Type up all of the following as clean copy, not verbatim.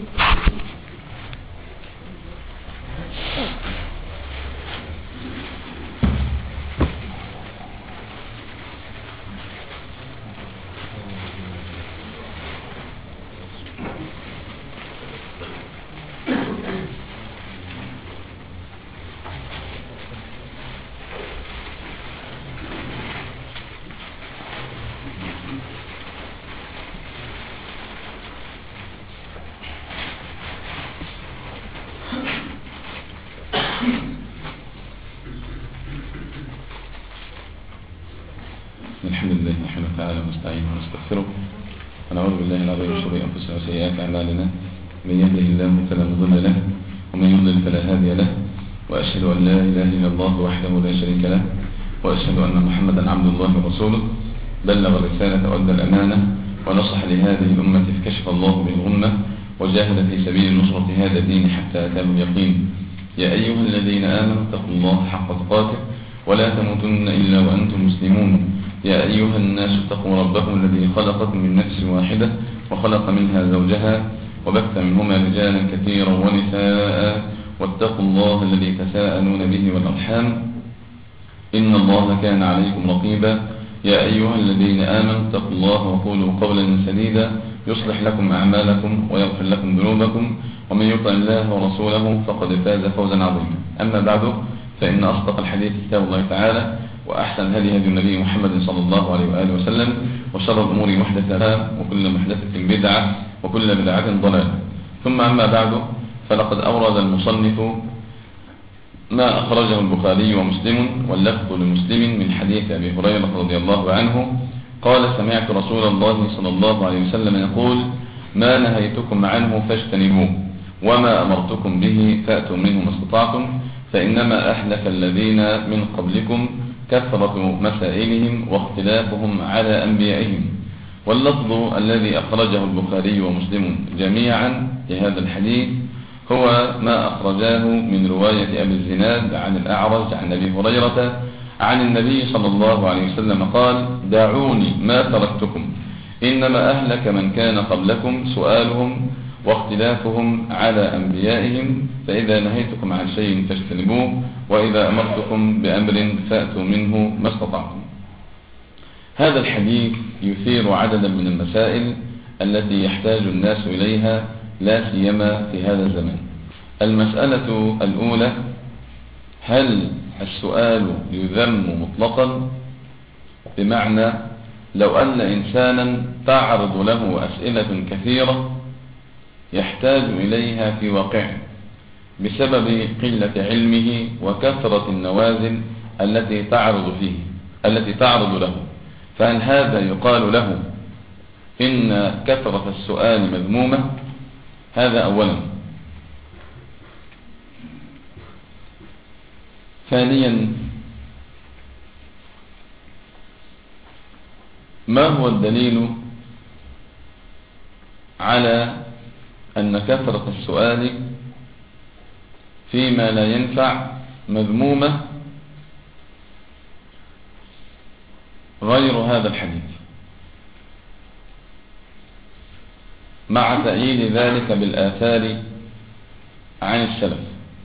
الحمد لله نحمده تعالى ونستعينه ونستغفره ونعوذ بالله العظيم من شرور انفسنا وسيئات اعمالنا، من يهده الله فلا مضل له ومن يضلل فلا هادي له، واشهد ان لا اله الا الله وحده لا شريك له، واشهد ان محمدا عبد الله ورسوله، بلغ الرساله وادى الامانه ونصح لهذه الامه فكشف الله به الامه وجاهد في سبيل نصرة هذا الدين حتى اتاه اليقين. يا ايها الذين امنوا اتقوا الله حق تقاته ولا تموتن الا وانتم مسلمون. يا أيها الناس اتقوا ربكم الذي خلقكم من نفس واحدة وخلق منها زوجها وبث منهما رجالا كثيرا ونساء، واتقوا الله الذي تساءلون به والأرحام إن الله كان عليكم رقيبا. يا أيها الذين آمنوا اتقوا الله وقولوا قولا سديدا يصلح لكم أعمالكم ويغفر لكم ذنوبكم، ومن يطع الله ورسوله فقد فاز فوزا عظيما. أما بعد، فإن أصدق الحديث كتاب الله تعالى، وأحسن هدي النبي محمد صلى الله عليه وآله وسلم، وشر الأمور محدثاتها وكل محدثة بدعة وكل بدعة ضلالة. ثم أما بعد، فلقد أورد المصنف ما أخرجه البخاري ومسلم واللفظ لمسلم من حديث أبي هريرة رضي الله عنه قال: سمعت رسول الله صلى الله عليه وسلم يقول: ما نهيتكم عنه فاجتنبوه وما أمرتكم به فأتوا منه ما استطعتم، فإنما أهلك الذين من قبلكم كثرة مسائلهم واختلافهم على أنبيائهم. واللفظ الذي أخرجه البخاري ومسلم جميعا لهذا الحديث هو ما أخرجاه من رواية أبي الزناد عن الأعرج عن أبي هريرة عن النبي صلى الله عليه وسلم قال: دعوني ما تركتكم، إنما أهلك من كان قبلكم سؤالهم واختلافهم على أنبيائهم، فإذا نهيتكم عن شيء فاجتنبوه، وإذا أمرتكم بأمر فأتوا منه ما استطعتم. هذا الحديث يثير عددا من المسائل التي يحتاج الناس إليها لا سيما في هذا الزمان. المسألة الأولى: هل السؤال يذم مطلقا؟ بمعنى لو أن إنسانا تعرض له أسئلة كثيرة يحتاج إليها في واقعه بسبب قلة علمه وكثرة النوازل التي تعرض له، فهل هذا يقال له إن كثرة السؤال مذمومة؟ هذا أولا. ثانيا: ما هو الدليل على أن كثرة السؤال فيما لا ينفع مذمومة غير هذا الحديث، مع تأييد ذلك بالآثار عن السلف،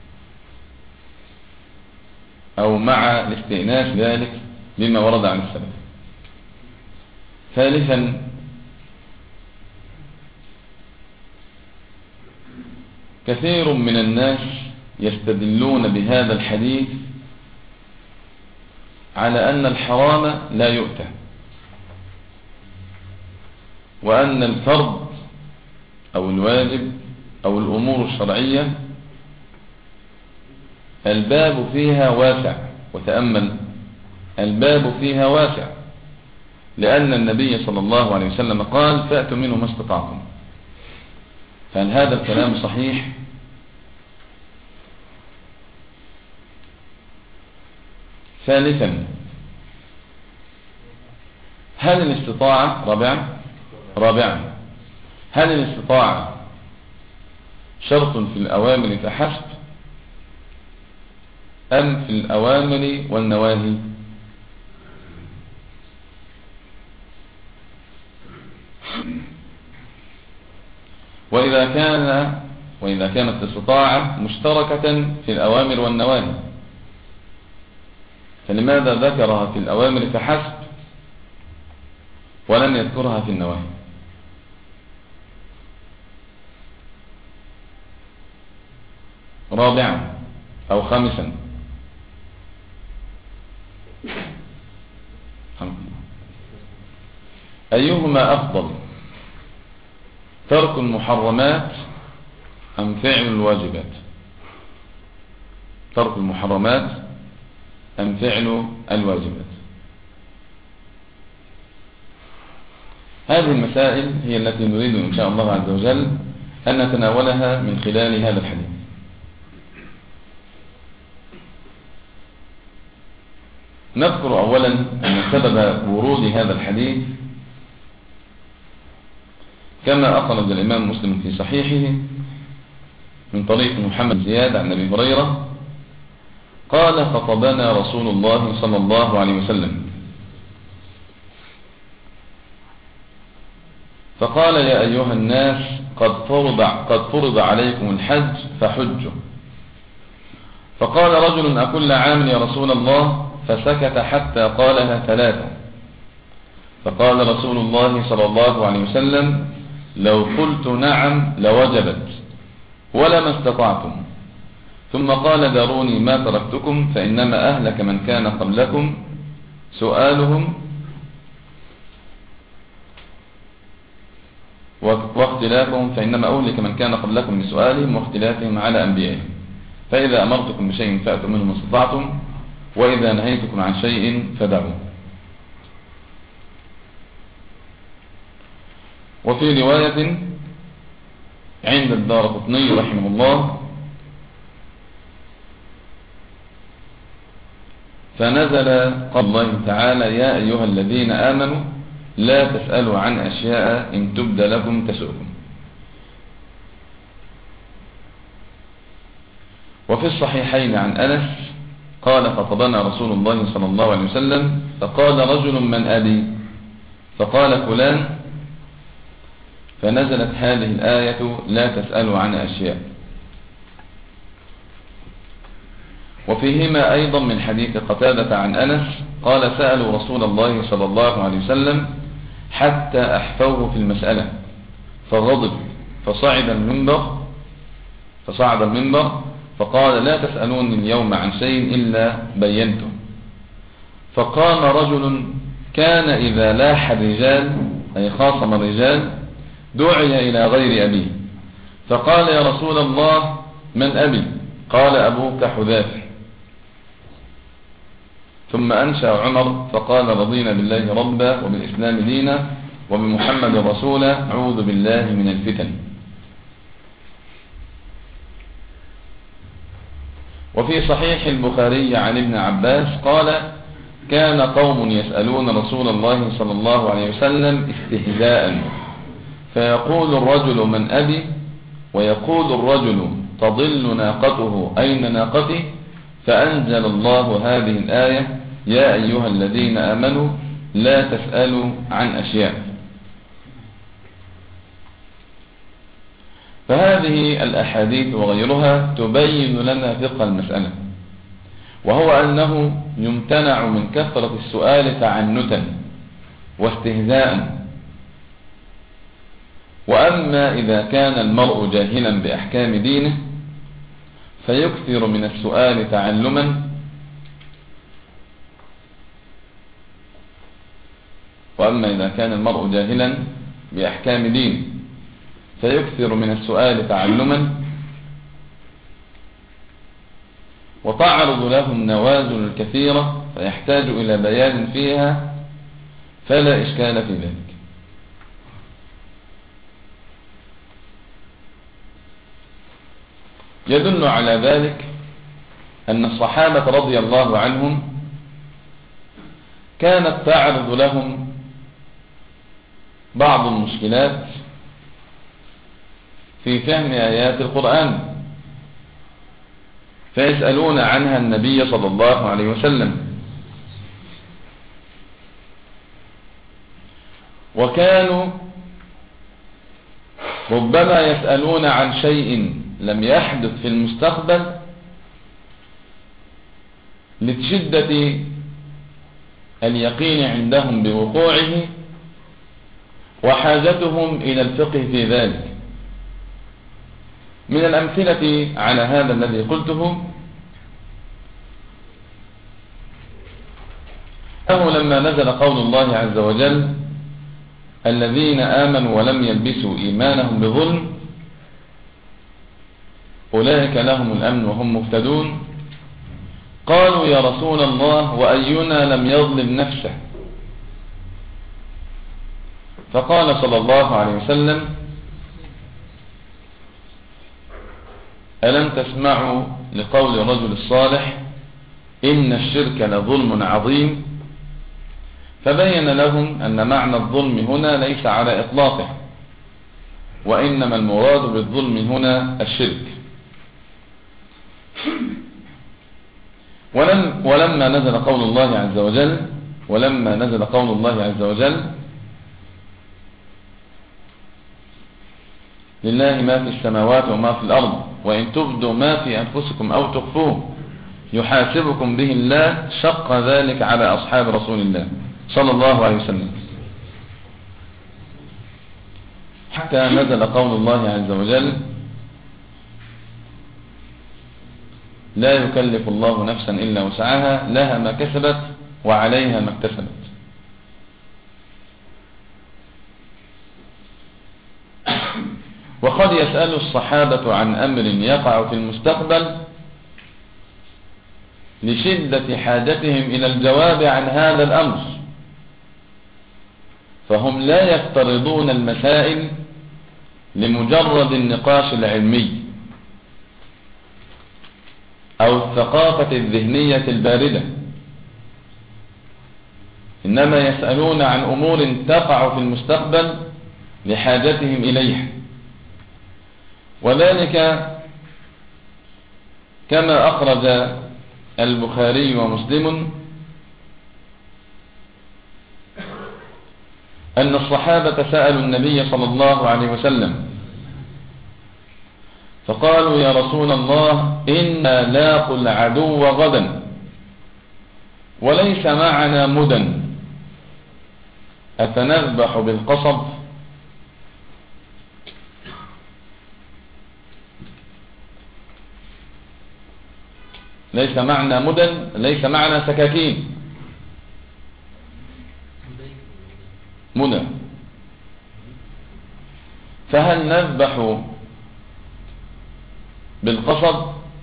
أو مع الاستئناس ذلك بما ورد عن السلف. ثالثا: كثير من الناس يستدلون بهذا الحديث على أن الحرام لا يؤتى، وأن الفرض أو الواجب أو الأمور الشرعية الباب فيها واسع. وتأمل، الباب فيها واسع، لأن النبي صلى الله عليه وسلم قال: فأتوا منه ما استطعتم. فهل هذا الكلام صحيح؟ ثالثا: هل الاستطاعة رابعا هل الاستطاعة شرط في الأوامر فحسب أم في الأوامر والنواهي؟ وإذا كانت الاستطاعة مشتركة في الأوامر والنواهي، فلماذا ذكرها في الأوامر فحسب ولم يذكرها في النواهي؟ رابعا أو خامسا، أيهما أفضل، ترك المحرمات أم فعل الواجبات؟ ترك المحرمات أم فعل الواجبات؟ هذه المسائل هي التي نريد إن شاء الله عز وجل أن نتناولها من خلال هذا الحديث. نذكر أولا أن سبب ورود هذا الحديث كما أخرج الإمام مسلم في صحيحه من طريق محمد زياد عن أبي هريرة قال: خطبنا رسول الله صلى الله عليه وسلم فقال: يا أيها الناس قد فرض عليكم الحج فحجوا. فقال رجل: أكل عام يا رسول الله؟ فسكت حتى قالها ثلاثة. فقال رسول الله صلى الله عليه وسلم: لو قلت نعم لوجبت ولما استطعتم. ثم قال: داروني ما تركتكم فإنما أهلك من كان قبلكم سؤالهم واختلافهم، فإنما أهلك من كان قبلكم بسؤالهم واختلافهم على أنبيائهم. فإذا أمرتكم بشيء فأتوا منه ما استطعتم، وإذا نهيتكم عن شيء فدعوا. وفي رواية عند الدارقطني رحمه الله: فنزل قول الله تعالى: يا أيها الذين آمنوا لا تسألوا عن أشياء إن تبد لكم تسؤكم. وفي الصحيحين عن أنس قال: خطبنا رسول الله صلى الله عليه وسلم فقال رجل: من أبي؟ فقال: فلان. فنزلت هذه الآية: لا تسألوا عن أشياء. وفيهما أيضا من حديث قتادة عن أنس قال: سألوا رسول الله صلى الله عليه وسلم حتى أحفوه في المسألة فغضب فصعد المنبر فقال: لا تسألوني اليوم عن شيء إلا بينته. فقام رجل كان إذا لاح الرجال أي خاصم الرجال دعي إلى غير أبيه، فقال: يا رسول الله من أبي؟ قال: أبوك حذافة. ثم أنشأ عمر فقال: رضينا بالله ربا وبالإسلام دينا وبمحمد رسولا، أعوذ بالله من الفتن. وفي صحيح البخاري عن ابن عباس قال: كان قوم يسألون رسول الله صلى الله عليه وسلم استهزاء، فيقول الرجل: من أبي؟ ويقول الرجل: تضل ناقته، أين ناقتي؟ فأنزل الله هذه الآية: يا أيها الذين آمنوا لا تسألوا عن أشياء. فهذه الأحاديث وغيرها تبين لنا فقه المسألة، وهو أنه يمتنع من كثرة السؤال تعنتا واستهزاء. وأما إذا كان المرء جاهلا بأحكام دينه فيكثر من السؤال تعلما، وأما إذا كان المرء جاهلا بأحكام دينه فيكثر من السؤال تعلما، وتعرض له النوازل الكثيرة فيحتاج إلى بيان فيها، فلا إشكال في ذلك. يدل على ذلك أن الصحابة رضي الله عنهم كانت تعرض لهم بعض المشكلات في فهم آيات القرآن، فيسألون عنها النبي صلى الله عليه وسلم. وكانوا ربما يسألون عن شيء لم يحدث في المستقبل لشدة اليقين عندهم بوقوعه وحاجتهم إلى الفقه في ذلك. من الأمثلة على هذا الذي قلته أنه لما نزل قول الله عز وجل الذين آمنوا ولم يلبسوا إيمانهم بظلم أولئك لهم الأمن وهم مهتدون، قالوا يا رسول الله وأينا لم يظلم نفسه؟ فقال صلى الله عليه وسلم ألم تسمعوا لقول الرجل الصالح إن الشرك لظلم عظيم؟ فبين لهم أن معنى الظلم هنا ليس على إطلاقه، وإنما المراد بالظلم هنا الشرك. ولما نزل قول الله عز وجل لله ما في السماوات وما في الأرض وإن تبدوا ما في أنفسكم أو تخفوه يحاسبكم به الله، شق ذلك على أصحاب رسول الله صلى الله عليه وسلم، حتى نزل قول الله عز وجل لا يكلف الله نفسا إلا وسعها لها ما كسبت وعليها ما اكتسبت. وقد يسأل الصحابة عن أمر يقع في المستقبل لشدة حاجتهم إلى الجواب عن هذا الأمر، فهم لا يفترضون المسائل لمجرد النقاش العلمي أو الثقافة الذهنية الباردة، إنما يسألون عن أمور تقع في المستقبل لحاجتهم إليها. وذلك كما أخرج البخاري ومسلم أن الصحابة سألوا النبي صلى الله عليه وسلم فقالوا يا رسول الله إنا لاقوا العدو غدا وليس معنا مدن أتنذبح بالقصب؟ ليس معنا مدن، ليس معنا سكاكين، مدن، فهل نذبح بالقصب؟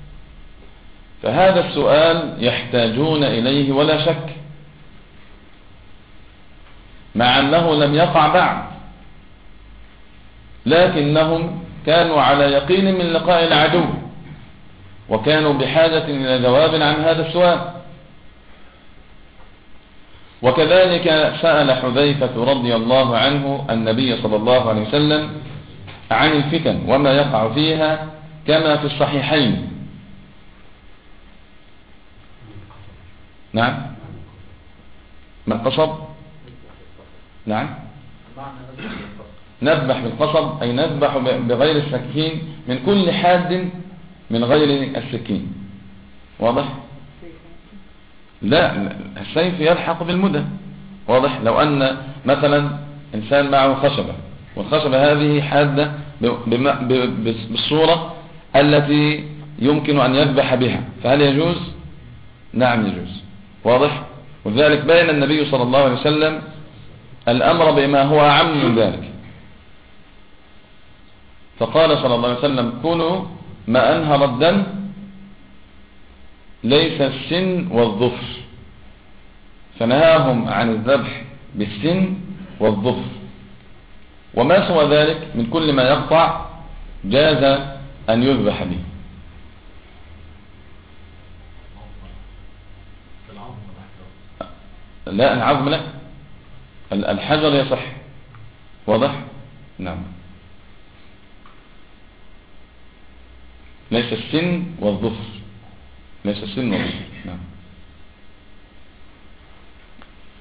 فهذا السؤال يحتاجون إليه ولا شك، مع أنه لم يقع بعد، لكنهم كانوا على يقين من لقاء العدو وكانوا بحاجة إلى جواب عن هذا السؤال. وكذلك سأل حذيفة رضي الله عنه النبي صلى الله عليه وسلم عن الفتن وما يقع فيها كما في الصحيحين. نعم، ما القصب؟ نعم، نذبح بالقصب أي نذبح بغير السكين من كل حاد من غير السكين. واضح؟ لا، السيف يلحق بالمدى. واضح؟ لو أن مثلا إنسان معه خشبة والخشبة هذه حادة بالصورة التي يمكن أن يذبح بها، فهل يجوز؟ نعم يجوز. واضح؟ وذلك بين النبي صلى الله عليه وسلم الأمر بما هو أعم من ذلك، فقال صلى الله عليه وسلم كلوا ما أنهر الدم ليس السن والظفر، فنهاهم عن الذبح بالسن والظفر، وما سوى ذلك من كل ما يقطع جاز أن يذبح به. لا، العظم لا، الحجر يصح. واضح؟ نعم، ليس السن والظفر، ليس السن والظفر. نعم.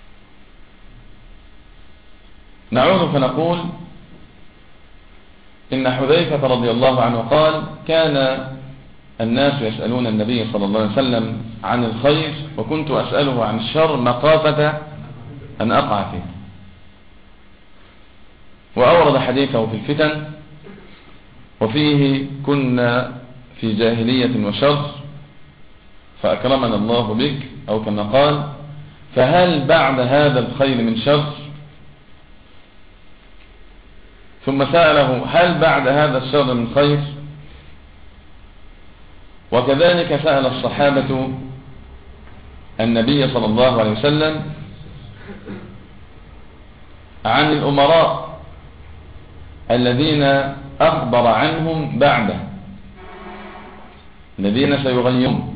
نعود فنقول إن حذيفة رضي الله عنه قال: كان الناس يسألون النبي صلى الله عليه وسلم عن الخير، وكنت أسأله عن الشر مخافة أن أقع فيه. وأورد حديثه في الفتن، وفيه: كنا في جاهلية وشر فأكرمنا الله بك، أو كما قال: فهل بعد هذا الخير من شر؟ ثم سأله: هل بعد هذا الشر من خير؟ وكذلك سأل الصحابة النبي صلى الله عليه وسلم عن الأمراء الذين أخبر عنهم بعده، الذين سيغيرون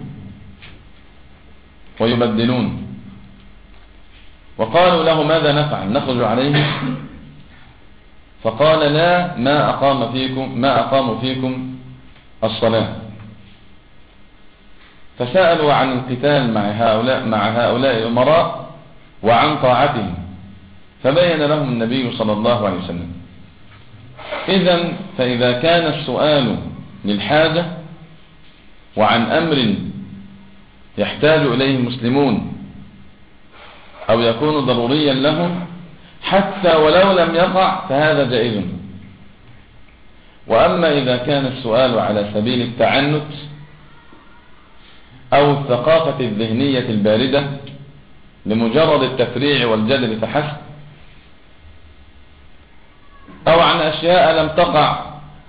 ويبدلون، وقالوا له: ماذا نفعل؟ نخرج عليهم؟ فقال: لا، ما أقاموا فيكم الصلاة. فسألوا عن القتال مع هؤلاء الأمراء وعن طاعتهم، فبين لهم النبي صلى الله عليه وسلم. فإذا كان السؤال للحاجة وعن أمر يحتاج إليه المسلمون أو يكون ضروريا لهم حتى ولو لم يقع فهذا جائز. وأما إذا كان السؤال على سبيل التعنت أو الثقافة الذهنية الباردة لمجرد التفريع والجدل فحسب، أو عن أشياء لم تقع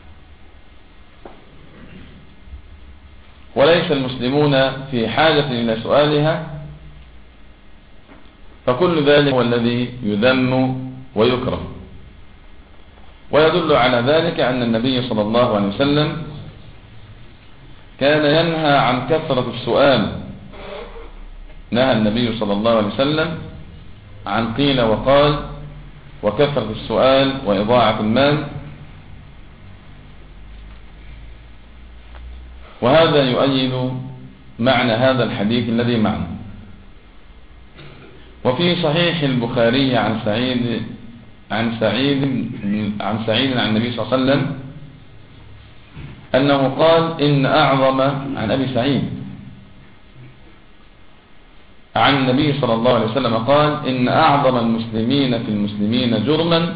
وليس المسلمون في حاجة إلى سؤالها، فكل ذلك هو الذي يذم ويكره. ويدل على ذلك أن النبي صلى الله عليه وسلم كان ينهى عن كثرة السؤال. نهى النبي صلى الله عليه وسلم عن قيل وقال وكثرة السؤال وإضاعة المال، وهذا يؤيد معنى هذا الحديث الذي معنا. وفي صحيح البخاري عن سعيد عن النبي صلى الله عليه وسلم أنه قال: إن أعظم عن أبي سعيد عن النبي صلى الله عليه وسلم قال: إن أعظم المسلمين في المسلمين جرما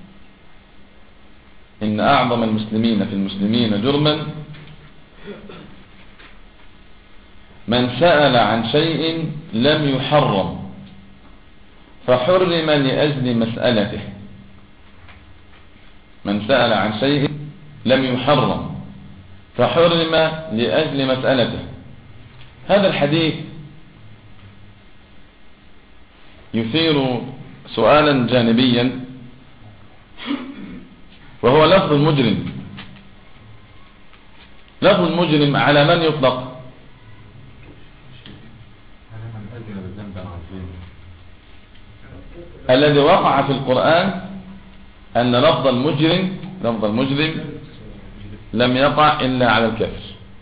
من سأل عن شيء لم يحرم فحرم لأجل مسألته. من سأل عن شيء لم يحرم فحرم لأجل مسألته. هذا الحديث يثير سؤالا جانبيا، وهو لفظ المجرم. لفظ المجرم على من يطلق؟ الذي وقع في القرآن أن لفظ المجرم لم يقع إلا على الكفر،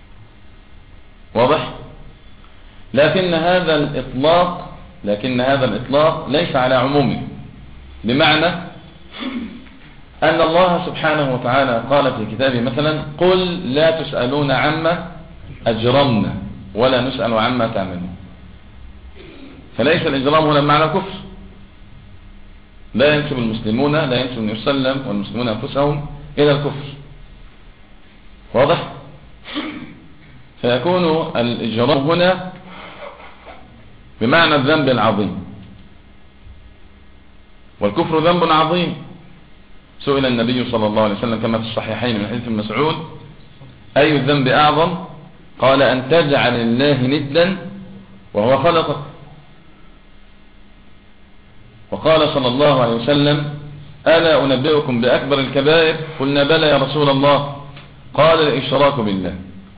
واضح؟ لكن هذا الإطلاق ليس على عمومه، بمعنى أن الله سبحانه وتعالى قال في كتابه مثلا: قل لا تسألون عما أجرمنا ولا نسأل عما تعملون. فليس الإجرام هنا معنى كفر. لا ينسب المسلمون، لا ينسب النبي صلى الله عليه وسلم والمسلمون أنفسهم إلى الكفر، واضح؟ فيكون الإجرام هنا بمعنى الذنب العظيم، والكفر ذنب عظيم. سئل النبي صلى الله عليه وسلم كما في الصحيحين من حديث مسعود: أي الذنب أعظم؟ قال: أن تجعل الله ندا وهو خلقك. وقال صلى الله عليه وسلم: ألا أنبئكم بأكبر الكبائر؟ قلنا: بلى يا رسول الله. قال: الإشراك بالله.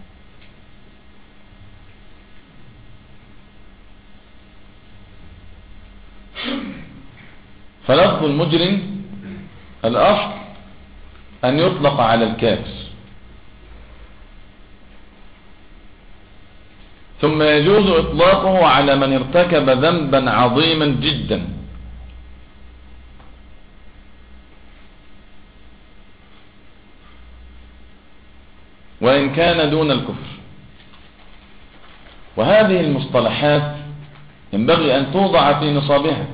فلفظ المجرم الأصل أن يطلق على الكافر، ثم يجوز إطلاقه على من ارتكب ذنبا عظيما جدا. وإن كان دون الكفر. وهذه المصطلحات ينبغي أن توضع في نصابها.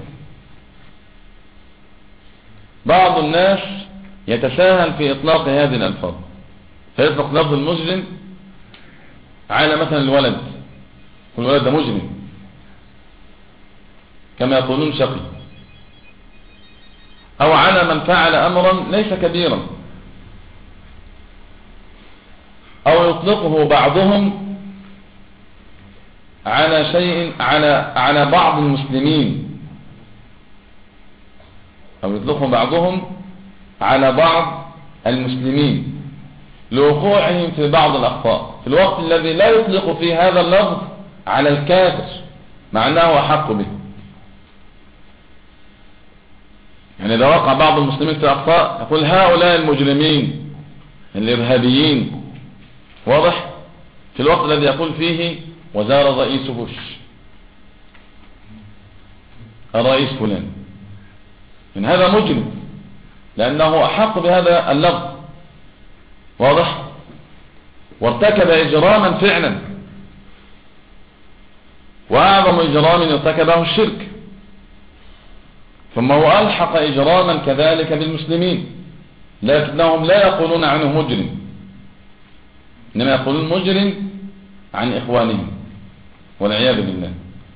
بعض الناس يتساهل في إطلاق هذه الألفاظ، فيطلق لفظ المجرم على مثلا الولد، والولد ده مجرم كما يقولون شقي، أو على من فعل أمرا ليس كبيرا، أو يطلقه بعضهم على شيء على بعض المسلمين، أو يطلقه بعضهم على بعض المسلمين لوقوعهم في بعض الأخطاء، في الوقت الذي لا يطلق فيه هذا اللفظ على الكافر مع أنه أحق به. يعني إذا وقع بعض المسلمين في أخطاء يقول هؤلاء المجرمين الإرهابيين، واضح؟ في الوقت الذي يقول فيه وزار رئيس بوش الرئيس فلان، إن هذا مجرم لأنه أحق بهذا اللفظ، واضح؟ وارتكب إجراما فعلا، وأعظم إجرام ارتكبه الشرك، ثم هو ألحق إجراما كذلك بالمسلمين، لكنهم لا يقولون عنه مجرم، إنما يقولون مجرم عن إخوانهم والعياذ بالله.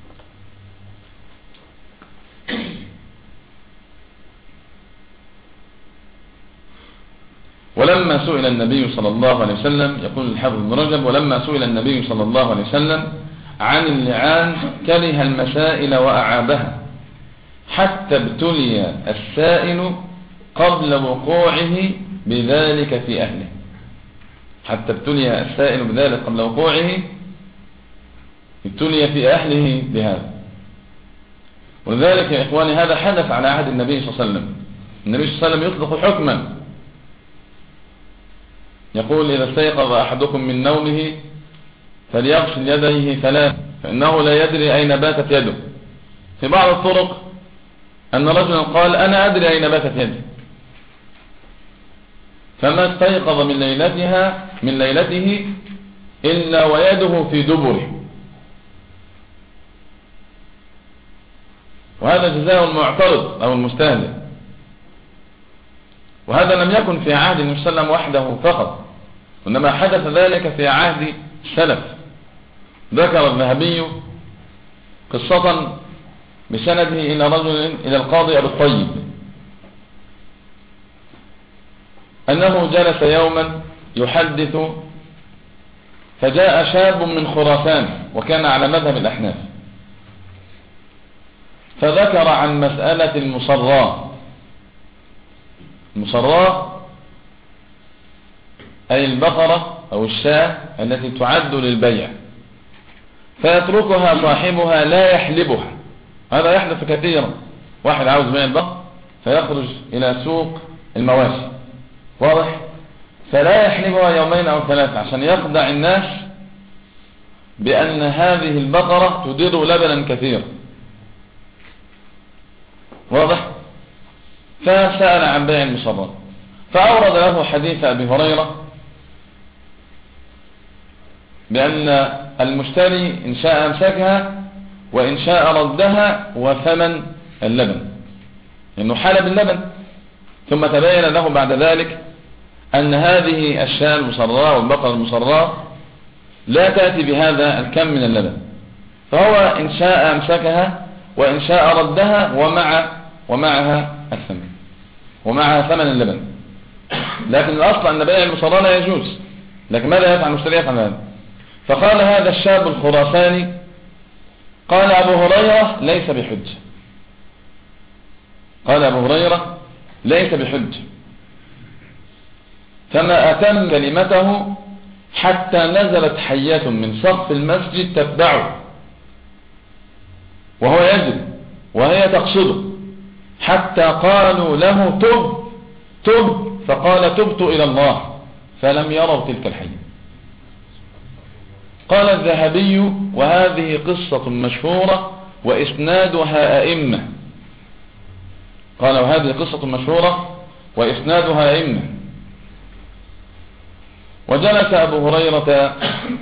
ولما سئل النبي صلى الله عليه وسلم، يقول الحافظ ابن رجب: ولما سئل النبي صلى الله عليه وسلم عن اللعان كره المسائل وأعابها، حتى ابتلي السائل قبل وقوعه بذلك في أهله. حتى ابتلي السائل بذلك قبل وقوعه، ابتلي في أهله بهذا. ولذلك يا إخواني هذا حدث على عهد النبي صلى الله عليه وسلم. النبي صلى الله عليه وسلم يطلق حكما، يقول: إذا استيقظ أحدكم من نومه فليغسل يديه ثلاث فإنه لا يدري أين باتت يده. في بعض الطرق أن رجلا قال: أنا أدري أين باتت يدي، فما استيقظ من ليلته إلا ويده في دبره. وهذا جزاء المعترض أو المستهزئ. وهذا لم يكن في عهد النبي صلى الله عليه وسلم وحده فقط، وإنما حدث ذلك في عهد السلف. ذكر الذهبي قصة بسنده إلى رجل إلى القاضي أبي الطيب أنه جلس يوما يحدث، فجاء شاب من خراسان وكان على مذهب الأحناف، فذكر عن مسألة المصراة. المصراة أي البقرة أو الشاة التي تعد للبيع، فيتركها صاحبها لا يحلبها. هذا يحدث كثيرا، واحد عاوز بيع البقر فيخرج إلى سوق المواشي، واضح؟ فلا يحلبها يومين أو ثلاثة عشان يخدع الناس بأن هذه البقرة تدر لبنا كثيرا، واضح؟ فسأل عن بيع المصراة، فأورد له حديث أبي هريرة بأن المشتري إن شاء أمسكها وإن شاء ردها وثمن اللبن، إنه حلب اللبن. ثم تبين له بعد ذلك أن هذه الشاة المصراة والبقرة المصراة لا تأتي بهذا الكم من اللبن، فهو إن شاء أمسكها وإن شاء ردها ومعها الثمن، ومعها ثمن اللبن. لكن الأصل أن بيع المصراة لا يجوز، لكن ماذا يفعل المشتري؟ يفعل هذا. فقال هذا الشاب الخراساني: قال أبو هريرة ليس بحج. قال أبو هريرة ليس بحج. فما أتم كلمته حتى نزلت حية من سقف المسجد تتبعه وهو يجري وهي تقصده، حتى قالوا له: تب، فقال: تبت إلى الله، فلم يروا تلك الحية. قال الذهبي: وهذه قصة مشهورة وإسنادها أئمة. قال: وهذه قصة مشهورة وإسنادها أئمة. وجلس أبو هريرة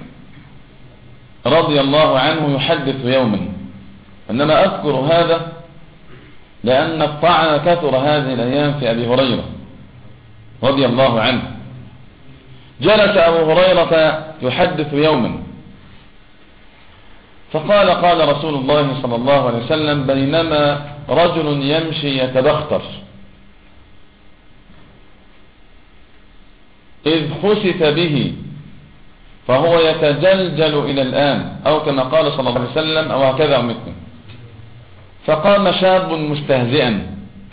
رضي الله عنه يحدث يوما، إنما أذكر هذا لأن الطعن كثر هذه الأيام في أبي هريرة رضي الله عنه. جلس أبو هريرة يحدث يوما فقال: قال رسول الله صلى الله عليه وسلم: بينما رجل يمشي يتبختر إذ خسف به فهو يتجلجل إلى الآن، أو كما قال صلى الله عليه وسلم، أو هكذا أو مثله. فقام شاب مستهزئا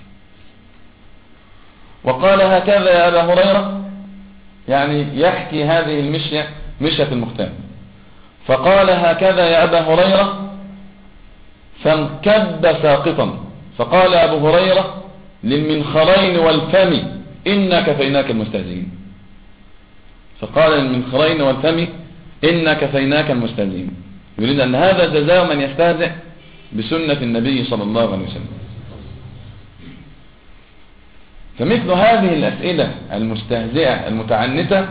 وقال: هكذا يا أبا هريرة، يعني يحكي هذه المشية مشية المختار. فقال: هكذا يا أبا هريرة، فانكب ساقطا. فقال أبو هريرة للمنخرين والفم: إنا كفيناك المستهزئين. فقال للمنخرين والفم: إنا كفيناك المستهزئين، يريد أن هذا جزاء من يستهزئ بسنة النبي صلى الله عليه وسلم. فمثل هذه الأسئلة المستهزئة المتعنتة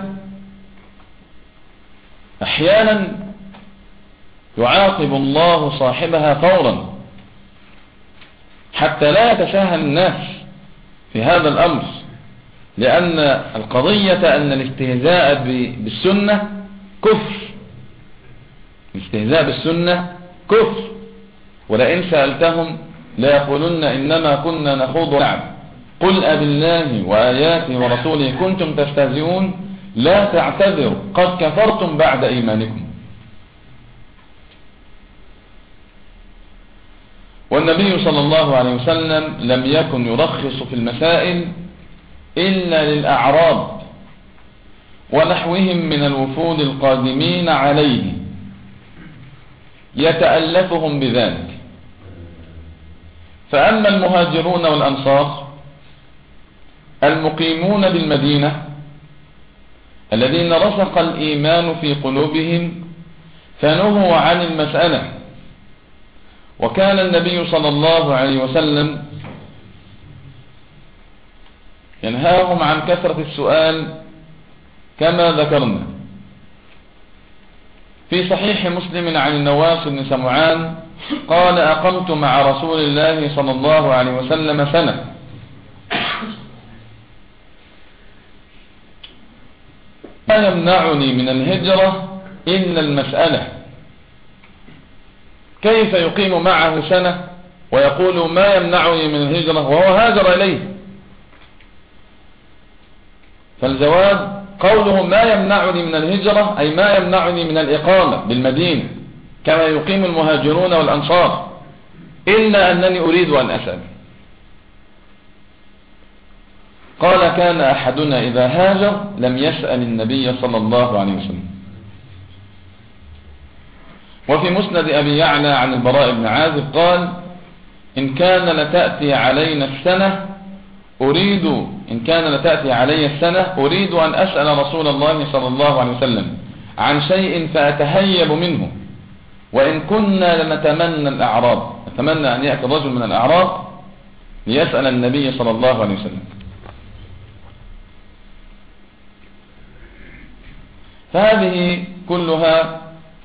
أحيانا يعاقب الله صاحبها فورا حتى لا يتساهل الناس في هذا الأمر، لأن القضية أن الاستهزاء بالسنة كفر. الاستهزاء بالسنة كفر، ولئن سألتهم ليقولن إنما كنا نخوض ونلعب قل أبالله وآياته ورسوله كنتم تستهزئون لا تعتذروا قد كفرتم بعد إيمانكم. والنبي صلى الله عليه وسلم لم يكن يرخص في المسائل إلا للأعراب ونحوهم من الوفود القادمين عليه يتألفهم بذلك. فأما المهاجرون والأنصار المقيمون بالمدينة الذين رسخ الإيمان في قلوبهم فنهوا عن المسألة، وكان النبي صلى الله عليه وسلم ينهاهم عن كثرة السؤال كما ذكرنا. في صحيح مسلم عن النواس بن سمعان قال: أقمت مع رسول الله صلى الله عليه وسلم سنة لا يمنعني من الهجرة إلا المسألة. كيف يقيم معه سنة ويقول ما يمنعني من الهجرة وهو هاجر إليه؟ فالجواب قوله ما يمنعني من الهجرة أي ما يمنعني من الإقامة بالمدينة كما يقيم المهاجرون والأنصار، إلا أنني أريد أن أسأل. قال: كان أحدنا إذا هاجر لم يسأل النبي صلى الله عليه وسلم. وفي مسند أبي يعلى عن البراء بن عازب قال: إن كان لتأتي علي السنة أريد أن أسأل رسول الله صلى الله عليه وسلم عن شيء فأتهيب منه، وإن كنا لنتمنى الأعراب، نتمنى أن يأتي رجل من الأعراب ليسأل النبي صلى الله عليه وسلم. فهذه كلها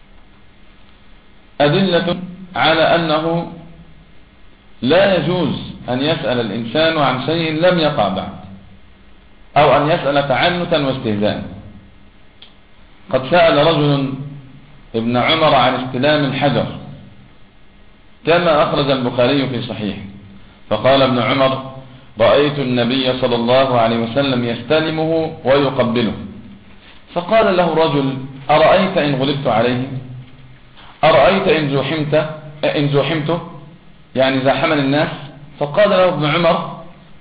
أدلة على أنه لا يجوز أن يسأل الإنسان عن شيء لم يقع بعد، أو أن يسأل تعنتا واستهزاء. قد سأل رجل ابن عمر عن استلام الحجر كما أخرج البخاري في صحيح، فقال ابن عمر: رأيت النبي صلى الله عليه وسلم يستلمه ويقبله. فقال له رجل: أرأيت إن غلبت عليه؟ أرأيت إن زحمته يعني زاحمني الناس؟ فقال له ابن عمر: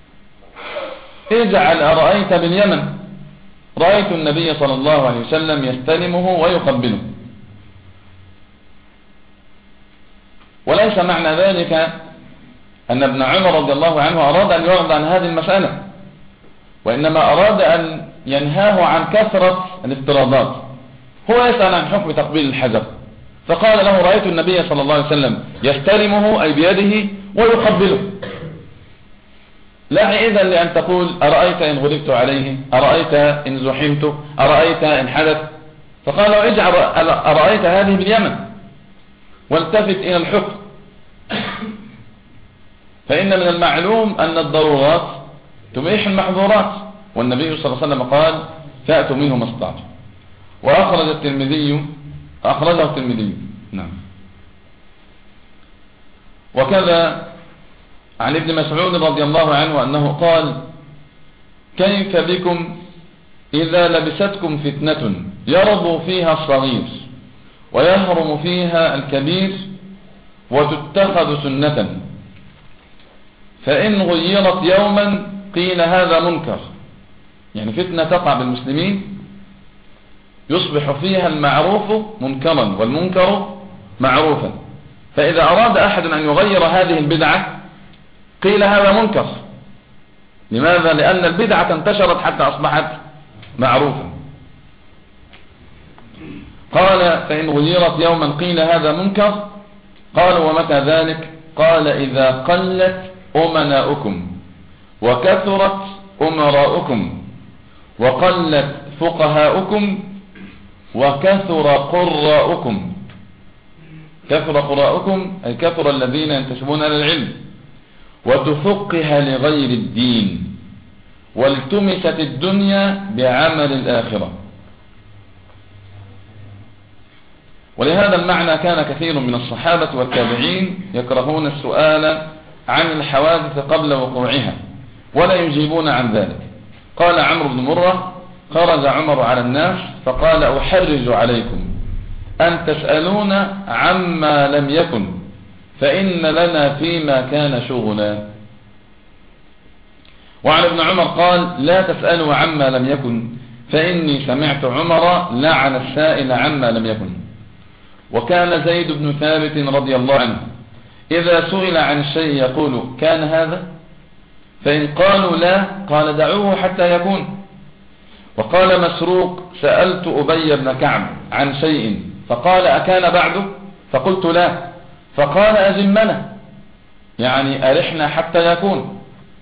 اجعل أرأيت باليمن، رأيت النبي صلى الله عليه وسلم يستلمه ويقبله. وليس معنى ذلك أن ابن عمر رضي الله عنه أراد أن يعرض عن هذه المسألة، وإنما أراد أن ينهاه عن كثرة الافتراضات. هو يسأل عن حكم تقبيل الحجر، فقال له: رأيت النبي صلى الله عليه وسلم يستلمه أي بيده ويقبله. لا إذن لأن تقول أرأيت إن غلبت عليه، أرأيت إن زحمت، أرأيت إن حدث. فقالوا اجعل أرأيت هذه باليمن والتفت إلى الحكم، فإن من المعلوم أن الضرورات تبيح المحظورات، والنبي صلى الله عليه وسلم قال فأتوا منه ما استطعتم. وأخرجه الترمذي. نعم. وكذا عن ابن مسعود رضي الله عنه أنه قال كيف بكم إذا لبستكم فتنة يرضو فيها الصغير ويهرم فيها الكبير وتتخذ سنة، فإن غيرت يوما قيل هذا منكر. يعني فتنة تقع بالمسلمين يصبح فيها المعروف منكرا والمنكر معروفا، فإذا أراد أحد أن يغير هذه البدعة قيل هذا منكر. لماذا؟ لأن البدعة انتشرت حتى أصبحت معروفا. قال فإن غيرت يوما قيل هذا منكر. قال ومتى ذلك؟ قال إذا قلت أمناؤكم وكثرت أمراؤكم وقلت فقهاؤكم وكثر قراؤكم. كثر قراؤكم أي كثر الذين ينتسبون إلى العلم، وتفقه لغير الدين، والتمست الدنيا بعمل الآخرة. ولهذا المعنى كان كثير من الصحابة والتابعين يكرهون السؤال عن الحوادث قبل وقوعها ولا يجيبون عن ذلك. قال عمرو بن مرة خرج عمر على الناس فقال أحرج عليكم أن تسألون عما لم يكن فإن لنا فيما كان شغلا. وعن ابن عمر قال لا تسألوا عما لم يكن فإني سمعت عمر لعن السائل عما لم يكن. وكان زيد بن ثابت رضي الله عنه إذا سئل عن الشيء يقول كان هذا؟ فإن قالوا لا قال دعوه حتى يكون. وقال مسروق سألت أبي بن كعب عن شيء فقال أكان بعده؟ فقلت لا. فقال أزمنا، يعني أرحنا حتى يكون.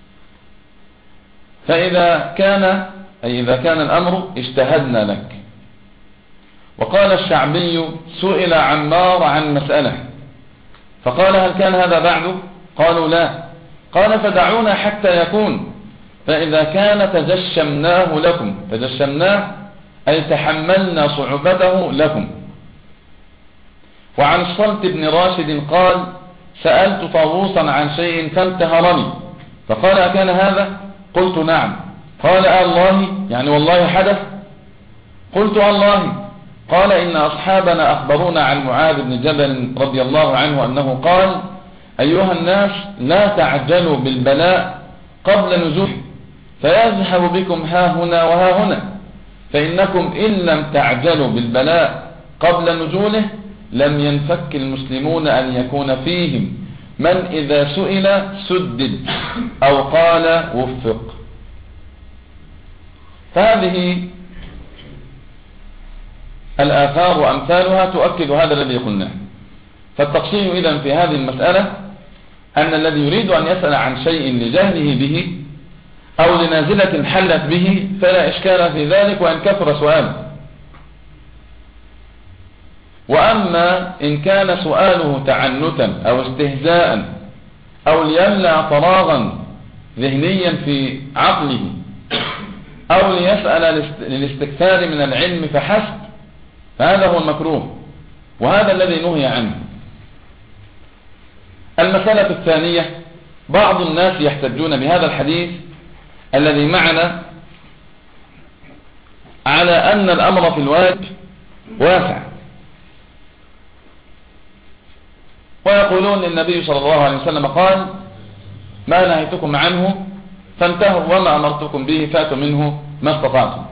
فإذا كان أي إذا كان الأمر اجتهدنا لك. وقال الشعبي سئل عمار عن مسألة فقال هل كان هذا بعده؟ قالوا لا. قال فدعونا حتى يكون، فإذا كان تجشمناه لكم. تجشمناه أي تحملنا صعوبته لكم. وعن الصلت بن راشد قال سألت طاووسا عن شيء فانتهرني فقال أكان هذا؟ قلت نعم. قال الله يعني والله حدث؟ قلت الله. قال إن أصحابنا أخبرونا عن معاذ بن جبل رضي الله عنه أنه قال أيها الناس لا تعجلوا بالبلاء قبل نزوله فيذهب بكم ها هنا وها هنا، فإنكم إن لم تعجلوا بالبلاء قبل نزوله لم ينفك المسلمون أن يكون فيهم من إذا سئل سدد أو قال وفق. فهذه الآثار وأمثالها تؤكد هذا الذي قلناه. فالتقسيم إذن في هذه المسألة أن الذي يريد أن يسأل عن شيء لجهله به أو لنازلة حلت به فلا إشكال في ذلك وإن كثر سؤاله. وأما إن كان سؤاله تعنتا أو استهزاء أو ليملأ فراغا ذهنيا في عقله أو ليسأل للاستكثار من العلم فحسب فهذا هو المكروه، وهذا الذي نهي عنه. المسألة الثانية بعض الناس يحتجون بهذا الحديث الذي معنا على أن الأمر في الواجب واسع، ويقولون النبي صلى الله عليه وسلم قال ما نهيتكم عنه فانتهوا وما أمرتكم به فاتوا منه ما استطعتم.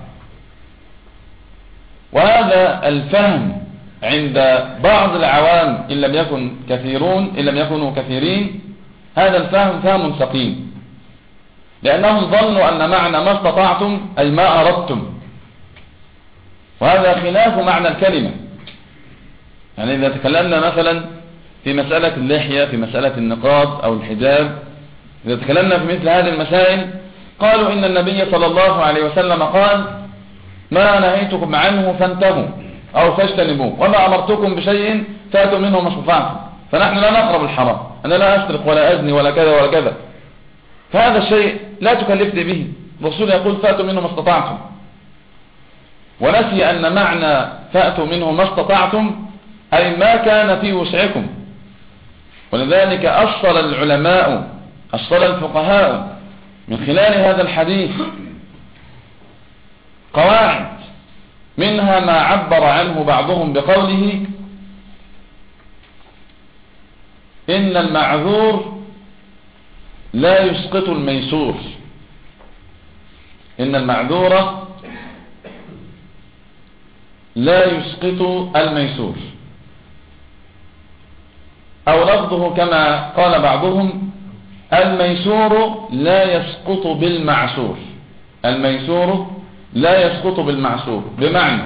وهذا الفهم عند بعض العوام إن لم يكونوا كثيرين هذا الفهم فهم سقيم، لأنهم ظنوا أن معنى ما استطعتم أي ما أردتم، وهذا خلاف معنى الكلمة. يعني إذا تكلمنا مثلا في مسألة اللحية، في مسألة النقاب أو الحجاب، إذا تكلمنا في مثل هذه المسائل قالوا إن النبي صلى الله عليه وسلم قال ما نهيتكم عنه فانتهوا أو فاجتنبوه وما أمرتكم بشيء فاتوا منه ما استطعتم. فنحن لا نقرب الحرام، أنا لا أسرق ولا أزني ولا كذا ولا كذا، فهذا الشيء لا تكلفني به. الرسول يقول فاتوا منه ما استطعتم، ونسي أن معنى فاتوا منه ما استطعتم أي ما كان في وسعكم. ولذلك أصل العلماء أصل الفقهاء من خلال هذا الحديث قواعد، منها ما عبر عنه بعضهم بقوله إن المعذور لا يسقط الميسور. إن المعذور لا يسقط الميسور، أو لفظه كما قال بعضهم الميسور لا يسقط بالمعسور. الميسور لا يسقط بالمعسور، بمعنى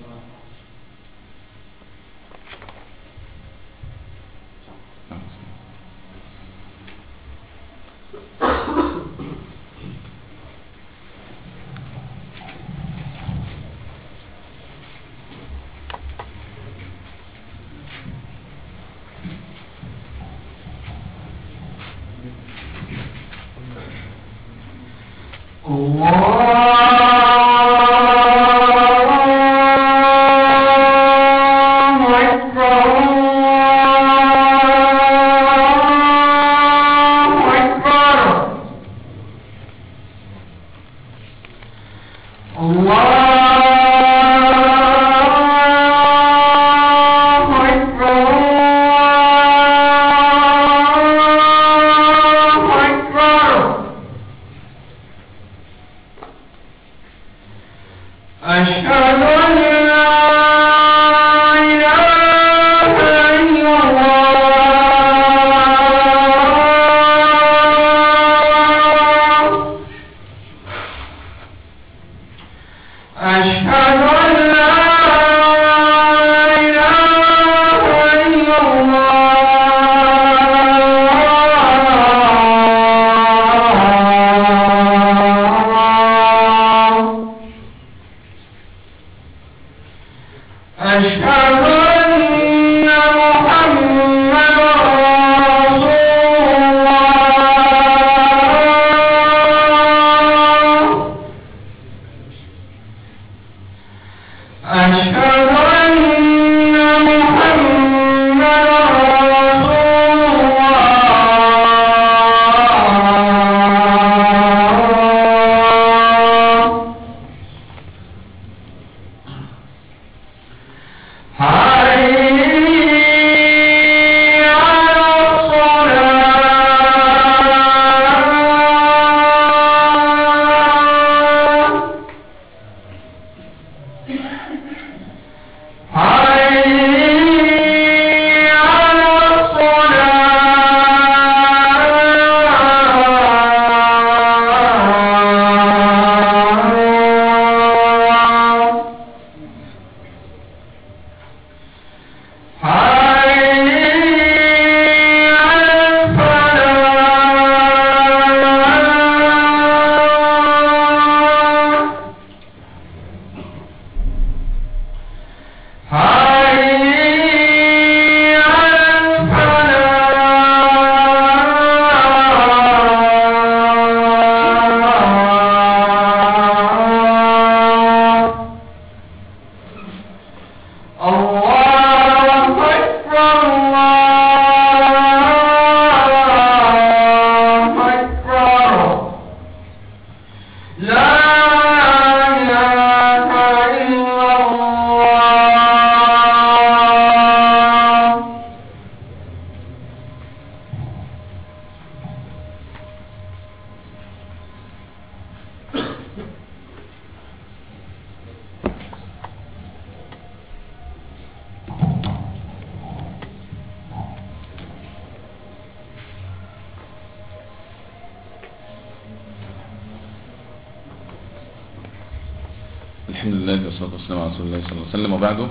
الحمد لله والصلاة والسلام على رسول الله صلى الله عليه وسلم. وبعده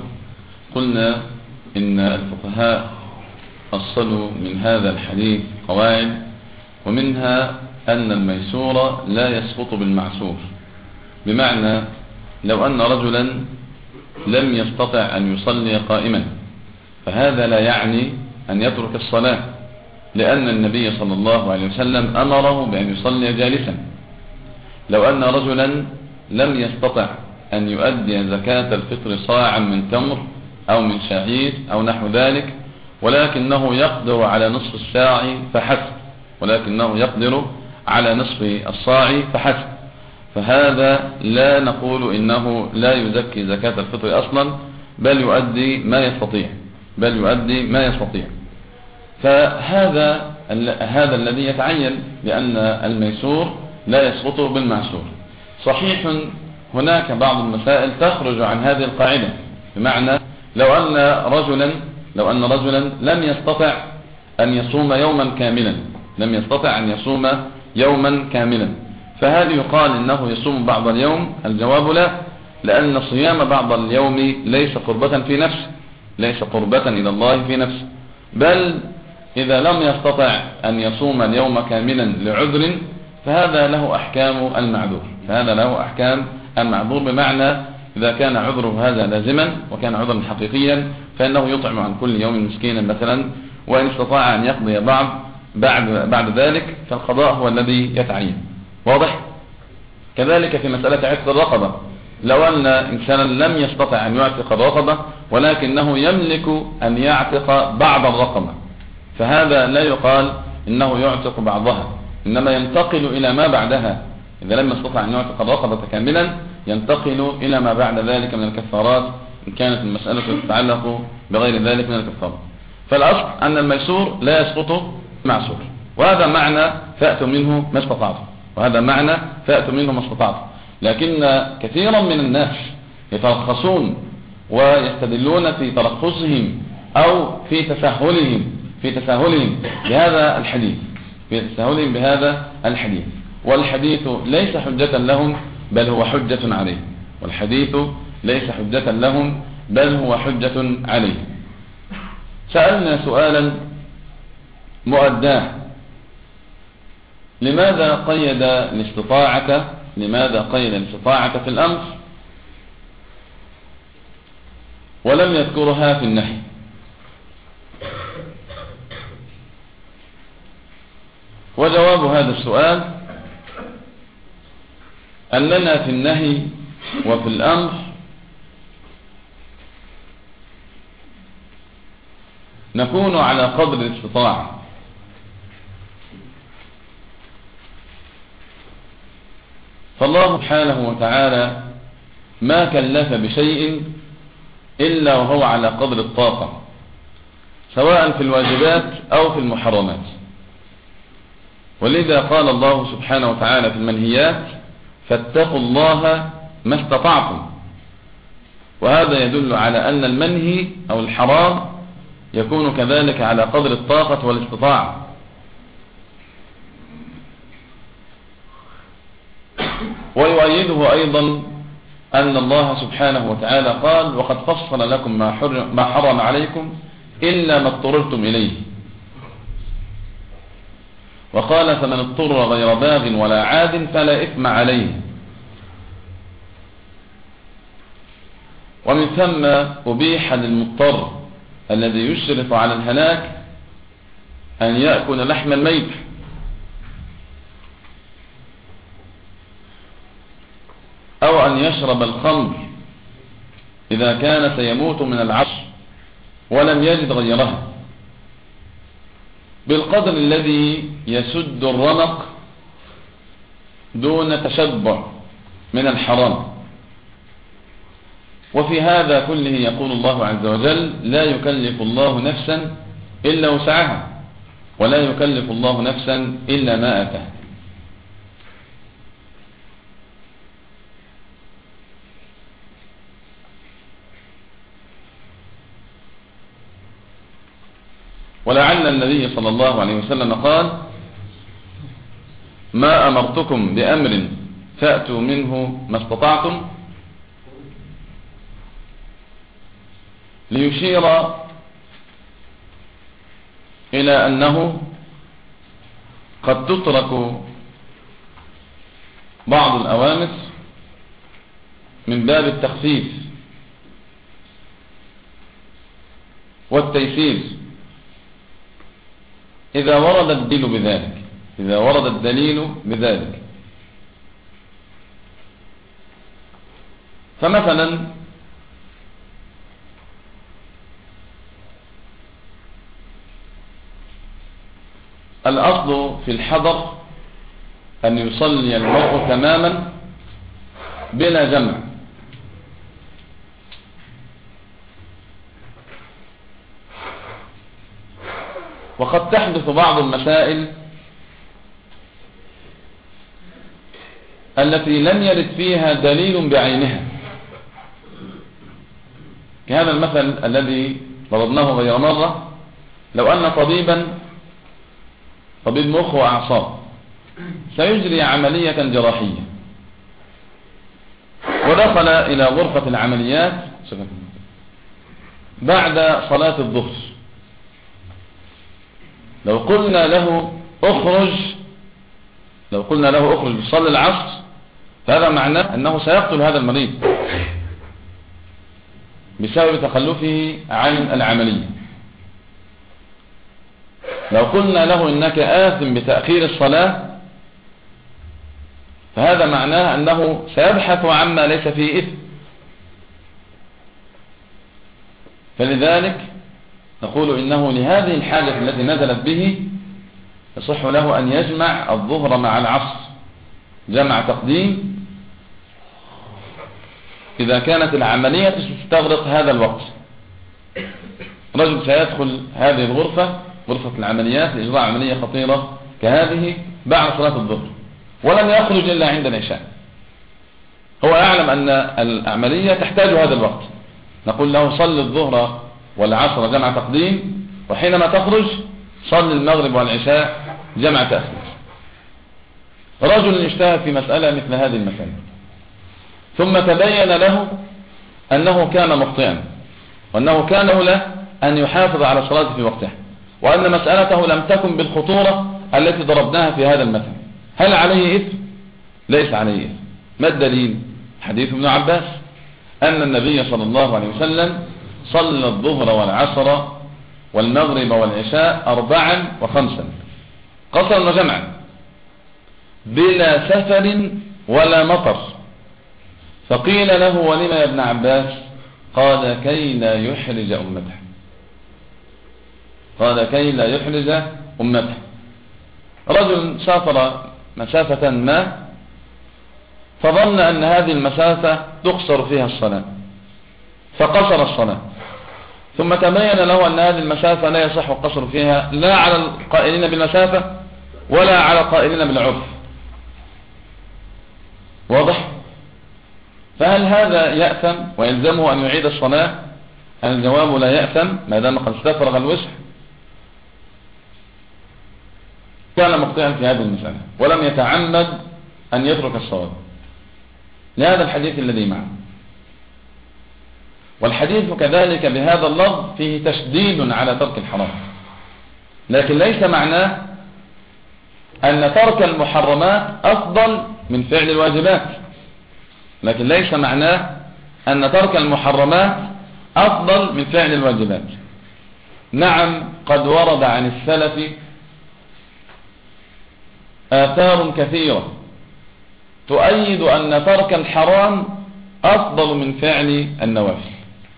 قلنا إن الفقهاء أصلوا من هذا الحديث قواعد ومنها أن الميسور لا يسقط بالمعسور، بمعنى لو أن رجلا لم يستطع أن يصلي قائما فهذا لا يعني أن يترك الصلاة، لأن النبي صلى الله عليه وسلم أمره بأن يصلي جالسا. لو أن رجلا لم يستطع أن يؤدي زكاة الفطر صاعا من تمر أو من شعير أو نحو ذلك، ولكنه يقدر على نصف الساع فحسب، ولكنه يقدر على نصف الصاع فحسب، فهذا لا نقول إنه لا يزكي زكاة الفطر أصلا، بل يؤدي ما يستطيع. فهذا الذي يتعين، لأن الميسور لا يسقط بالمعسور. صحيح هناك بعض المسائل تخرج عن هذه القاعدة، بمعنى لو أن رجلا لم يستطع أن يصوم يوما كاملا، فهل يقال إنه يصوم بعض اليوم؟ الجواب لا، لأن صيام بعض اليوم ليس قربة إلى الله في نفسه، بل إذا لم يستطع أن يصوم اليوم كاملا لعذر فهذا له أحكام المعذور، بمعنى إذا كان عذره هذا لازما وكان عذرا حقيقيا فإنه يطعم عن كل يوم مسكينا مثلا، وإن استطاع أن يقضي بعد ذلك فالقضاء هو الذي يتعين. واضح؟ كذلك في مسألة عتق الرقبة، لو أن إنسانا لم يستطع أن يعتق الرقبة ولكنه يملك أن يعتق بعض الرقبة، فهذا لا يقال إنه يعتق بعضها، إنما ينتقل إلى ما بعدها. إذا لم يستطع أن يعتق الرقبة كاملا ينتقل إلى ما بعد ذلك من الكفارات، إن كانت المسألة تتعلق بغير ذلك من الكفارات. فالأصل أن الميسور لا يسقط معسور، وهذا معنى فأتوا منه ما استطعتم. لكن كثيرا من الناس يترخصون ويستدلون في ترخصهم أو في تساهلهم بهذا الحديث، والحديث ليس حجة لهم بل هو حجة عليه. سألنا سؤالا مؤداه: لماذا قيد الاستطاعة في الأمر ولم يذكرها في النهي؟ وجواب هذا السؤال أننا في النهي وفي الأمر نكون على قدر الاستطاعة، فالله سبحانه وتعالى ما كلف بشيء إلا وهو على قدر الطاقة، سواء في الواجبات أو في المحرمات. ولذا قال الله سبحانه وتعالى في المنهيات: فاتقوا الله ما استطعتم. وهذا يدل على أن المنهي أو الحرام يكون كذلك على قدر الطاقة والاستطاعة. ويؤيده أيضا أن الله سبحانه وتعالى قال: وقد فصل لكم ما حرم عليكم إلا ما اضطررتم إليه. وقال: فمن اضطر غير باغ ولا عاد فلا إثم عليه. ومن ثم أبيح للمضطر الذي يشرف على الهلاك أن يأكل لحم الميت، أو أن يشرب الخمر إذا كان سيموت من العطش ولم يجد غيرها، بالقدر الذي يسد الرمق دون تشبع من الحرام. وفي هذا كله يقول الله عز وجل: لا يكلف الله نفسا إلا وسعها، ولا يكلف الله نفسا إلا ما آتاها. ولعل النبي صلى الله عليه وسلم قال: ما أمرتكم بأمر فأتوا منه ما استطعتم، ليشير إلى أنه قد تترك بعض الأوامر من باب التخفيف والتيسير إذا ورد الدليل بذلك. فمثلا الأصل في الحضر أن يصلي المرء تماما بلا جمع، وقد تحدث بعض المسائل التي لم يرد فيها دليل بعينها، كهذا المثل الذي ضربناه غير مرة. لو أن طبيب مخ وأعصاب سيجري عملية جراحية، ودخل إلى غرفة العمليات بعد صلاة الظهر، لو قلنا له اخرج صلي العصر، فهذا معناه أنه سيقتل هذا المريض بسبب تخلفه عن العملية. لو قلنا له إنك آثم بتأخير الصلاة، فهذا معناه أنه سيبحث عما ليس فيه إثم. فلذلك نقول إنه لهذه الحالة التي نزلت به يصح له أن يجمع الظهر مع العصر جمع تقديم إذا كانت العملية تستغرق هذا الوقت. رجل سيدخل هذه غرفة العمليات لإجراء عملية خطيرة كهذه بعد صلاة الظهر، ولم يخرج إلا عند العشاء. هو يعلم أن العملية تحتاج هذا الوقت، نقول له صل الظهر والعصر جمع تقديم، وحينما تخرج صل المغرب والعشاء جمع تأخير. رجل اجتهد في مسألة مثل هذه المسألة، ثم تبين له أنه كان مخطئا، وأنه كان له أن يحافظ على الصلاة في وقتها، وأن مسألته لم تكن بالخطورة التي ضربناها في هذا المثل. هل عليه إثم؟ ليس عليه إثم. ما الدليل؟ حديث ابن عباس أن النبي صلى الله عليه وسلم صلى الظهر والعصر والمغرب والعشاء 4 و5 قصرا وجمعا بلا سفر ولا مطر. فقيل له ولما يا ابن عباس؟ قال كي لا يحرج أمته. رجل سافر مسافة ما، فظن أن هذه المسافة تقصر فيها الصلاة، فقصر الصلاة، ثم تبين له أن هذه المسافة لا يصح القصر فيها لا على القائلين بالمسافة ولا على القائلين بالعرف. واضح؟ فهل هذا يأثم ويلزمه أن يعيد الصلاة؟ الجواب لا يأثم ما دام قد استفرغ الوسع. كان مخطئا في هذه المسألة ولم يتعمد أن يترك الصواب لهذا الحديث الذي معه. والحديث كذلك بهذا اللفظ فيه تشديد على ترك الحرام، لكن ليس معناه أن ترك المحرمات أفضل من فعل الواجبات، نعم قد ورد عن السلف آثار كثيرة تؤيد أن ترك الحرام أفضل من فعل النوافل،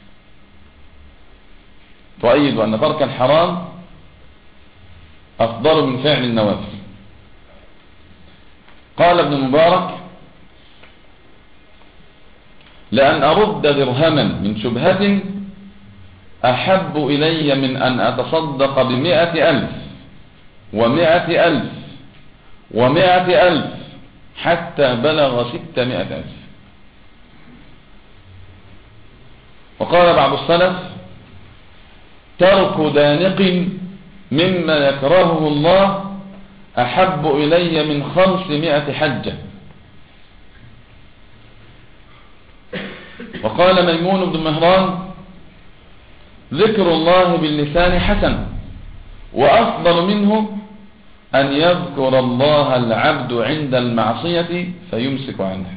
قال ابن مبارك لأن أرد درهما من شبهة أحب إلي من أن أتصدق 100,000 و100,000 و100,000 حتى بلغ 600,000. وقال بعض السلف ترك دانق مما يكرهه الله أحب إلي من 500 حجة. وقال ميمون بن مهران ذكر الله باللسان حسن وأفضل منه أن يذكر الله العبد عند المعصية فيمسك عنها.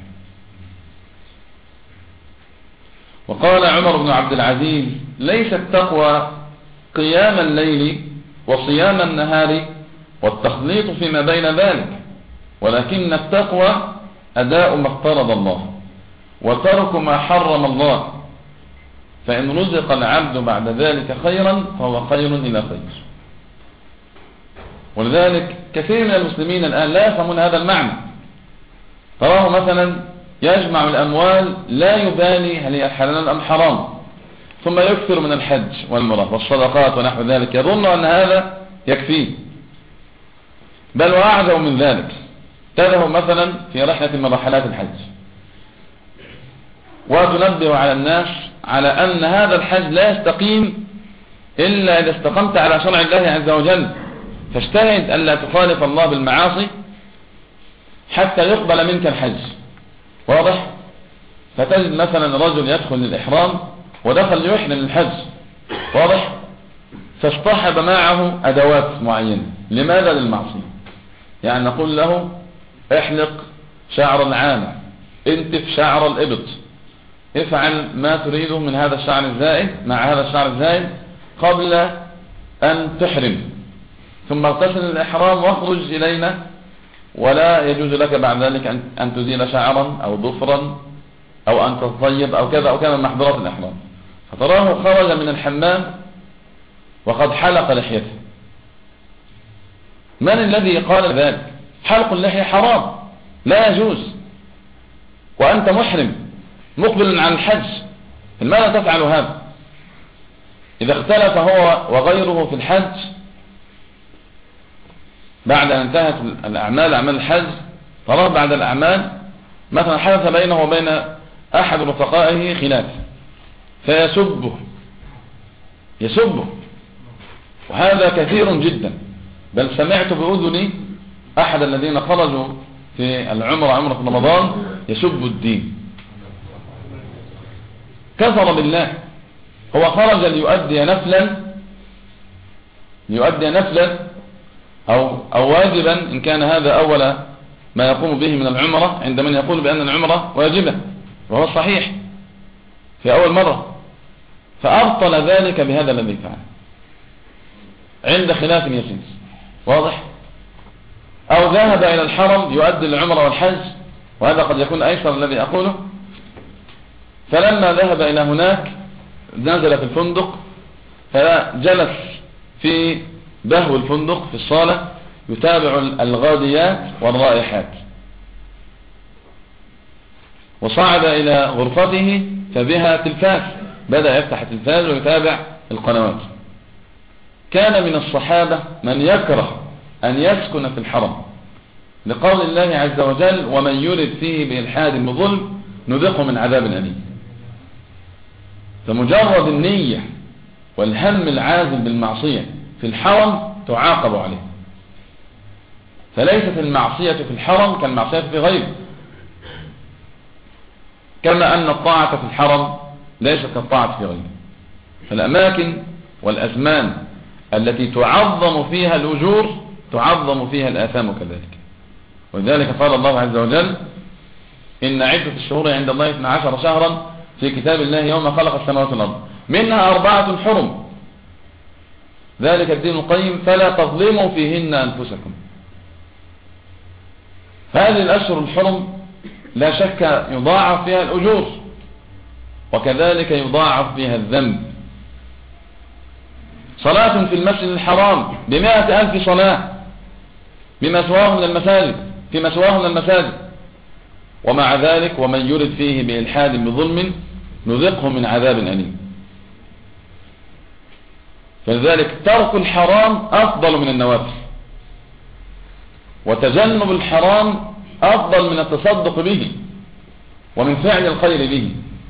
وقال عمر بن عبد العزيز: ليس التقوى قيام الليل وصيام النهار والتخليط فيما بين ذلك، ولكن التقوى أداء ما افترض الله وترك ما حرم الله، فإن رزق العبد بعد ذلك خيرا فهو خير إلى خير. ولذلك كثير من المسلمين الآن لا يفهمون هذا المعنى. تراه مثلا يجمع الأموال لا يبالي هل هي حلال أم حرام، ثم يكثر من الحج والعمرة والصدقات ونحو ذلك، يظن أن هذا يكفيه، بل وأعظم من ذلك. تذهب مثلا في رحلة من رحلات الحج وتنبه على الناس على أن هذا الحج لا يستقيم إلا إذا استقمت على شرع الله عز وجل، فاجتهد ألا تخالف الله بالمعاصي حتى يقبل منك الحج. واضح؟ فتجد مثلا رجل يدخل للإحرام ودخل يحرم الحج، واضح؟ فاصطحب معه أدوات معينة. لماذا؟ للمعصية. يعني نقول له: احلق شعر العانة، انتف شعر الإبط، افعل ما تريده من هذا الشعر الزائد مع هذا الشعر الزائد قبل أن تحرم، ثم اغتسل الإحرام واخرج إلينا، ولا يجوز لك بعد ذلك أن تزيل شعرا أو ضفرا أو أن تطيب أو كذا أو كذا من محظورات الإحرام. فتراه خرج من الحمام وقد حلق لحيته. من الذي قال ذلك؟ حلق اللحية حرام لا يجوز، وأنت محرم مقبل على الحج، لماذا تفعل هذا؟ إذا اختلف هو وغيره في الحج بعد أن انتهت الأعمال، أعمال الحج، ترى بعد الأعمال مثلا حدث بينه وبين أحد رفقائه خلاف يسبه، وهذا كثير جدا. بل سمعت بأذني أحد الذين خرجوا في العمرة، عمرة رمضان، يسب الدين، كفر بالله. هو خرج ليؤدي نفلا أو واجبا، إن كان هذا أول ما يقوم به من العمرة، عند من يقول بأن العمرة واجبة، وهو صحيح في أول مرة، فأبطل ذلك بهذا الذي فعل عند خلاف يسير. واضح؟ أو ذهب إلى الحرم يؤدي العمرة والحج، وهذا قد يكون أيسر الذي أقوله، فلما ذهب إلى هناك نزل في الفندق، فجلس في بهو الفندق في الصالة يتابع الغاديات والرائحات، وصعد إلى غرفته فبها تلفاز، بدأ يفتح التلفاز ويتابع القنوات. كان من الصحابة من يكره أن يسكن في الحرم، لقول الله عز وجل: ومن يرد فيه بإلحاد بظلم نذقه من عذاب أليم. فمجرد النية والهم العازم بالمعصية في الحرم تعاقب عليه، فليست المعصية في الحرم كالمعصية في غيره، كما أن الطاعة في الحرم ليست كالطاعة في غيره. فالأماكن والأزمان التي تعظم فيها الأجور تعظم فيها الآثام كذلك. ولذلك قال الله عز وجل: إن عدة الشهور عند الله 12 شهرا في كتاب الله يوم خلق السماوات والأرض منها 4 حرم ذلك الدين القيم فلا تظلموا فيهن أنفسكم. هذه الأشهر الحرم لا شك يضاعف فيها الأجور، وكذلك يضاعف فيها الذنب. صلاة في المسجد الحرام ب100,000 صلاة بمسواه من المساجد، في مسواه من المساجد، ومع ذلك ومن يرد فيه بإلحاد بظلم نذقه من عذاب أليم. فلذلك ترك الحرام أفضل من النوافل، وتجنب الحرام أفضل من التصدق به ومن فعل الخير به.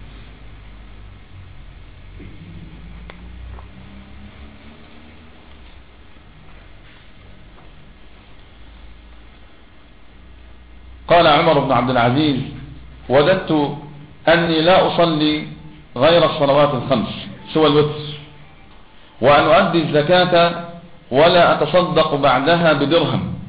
قال عمر بن عبد العزيز: وددت أني لا أصلي غير الصلوات الخمس سوى الوتر، وأن أؤدي الزكاة ولا أتصدق بعدها بدرهم،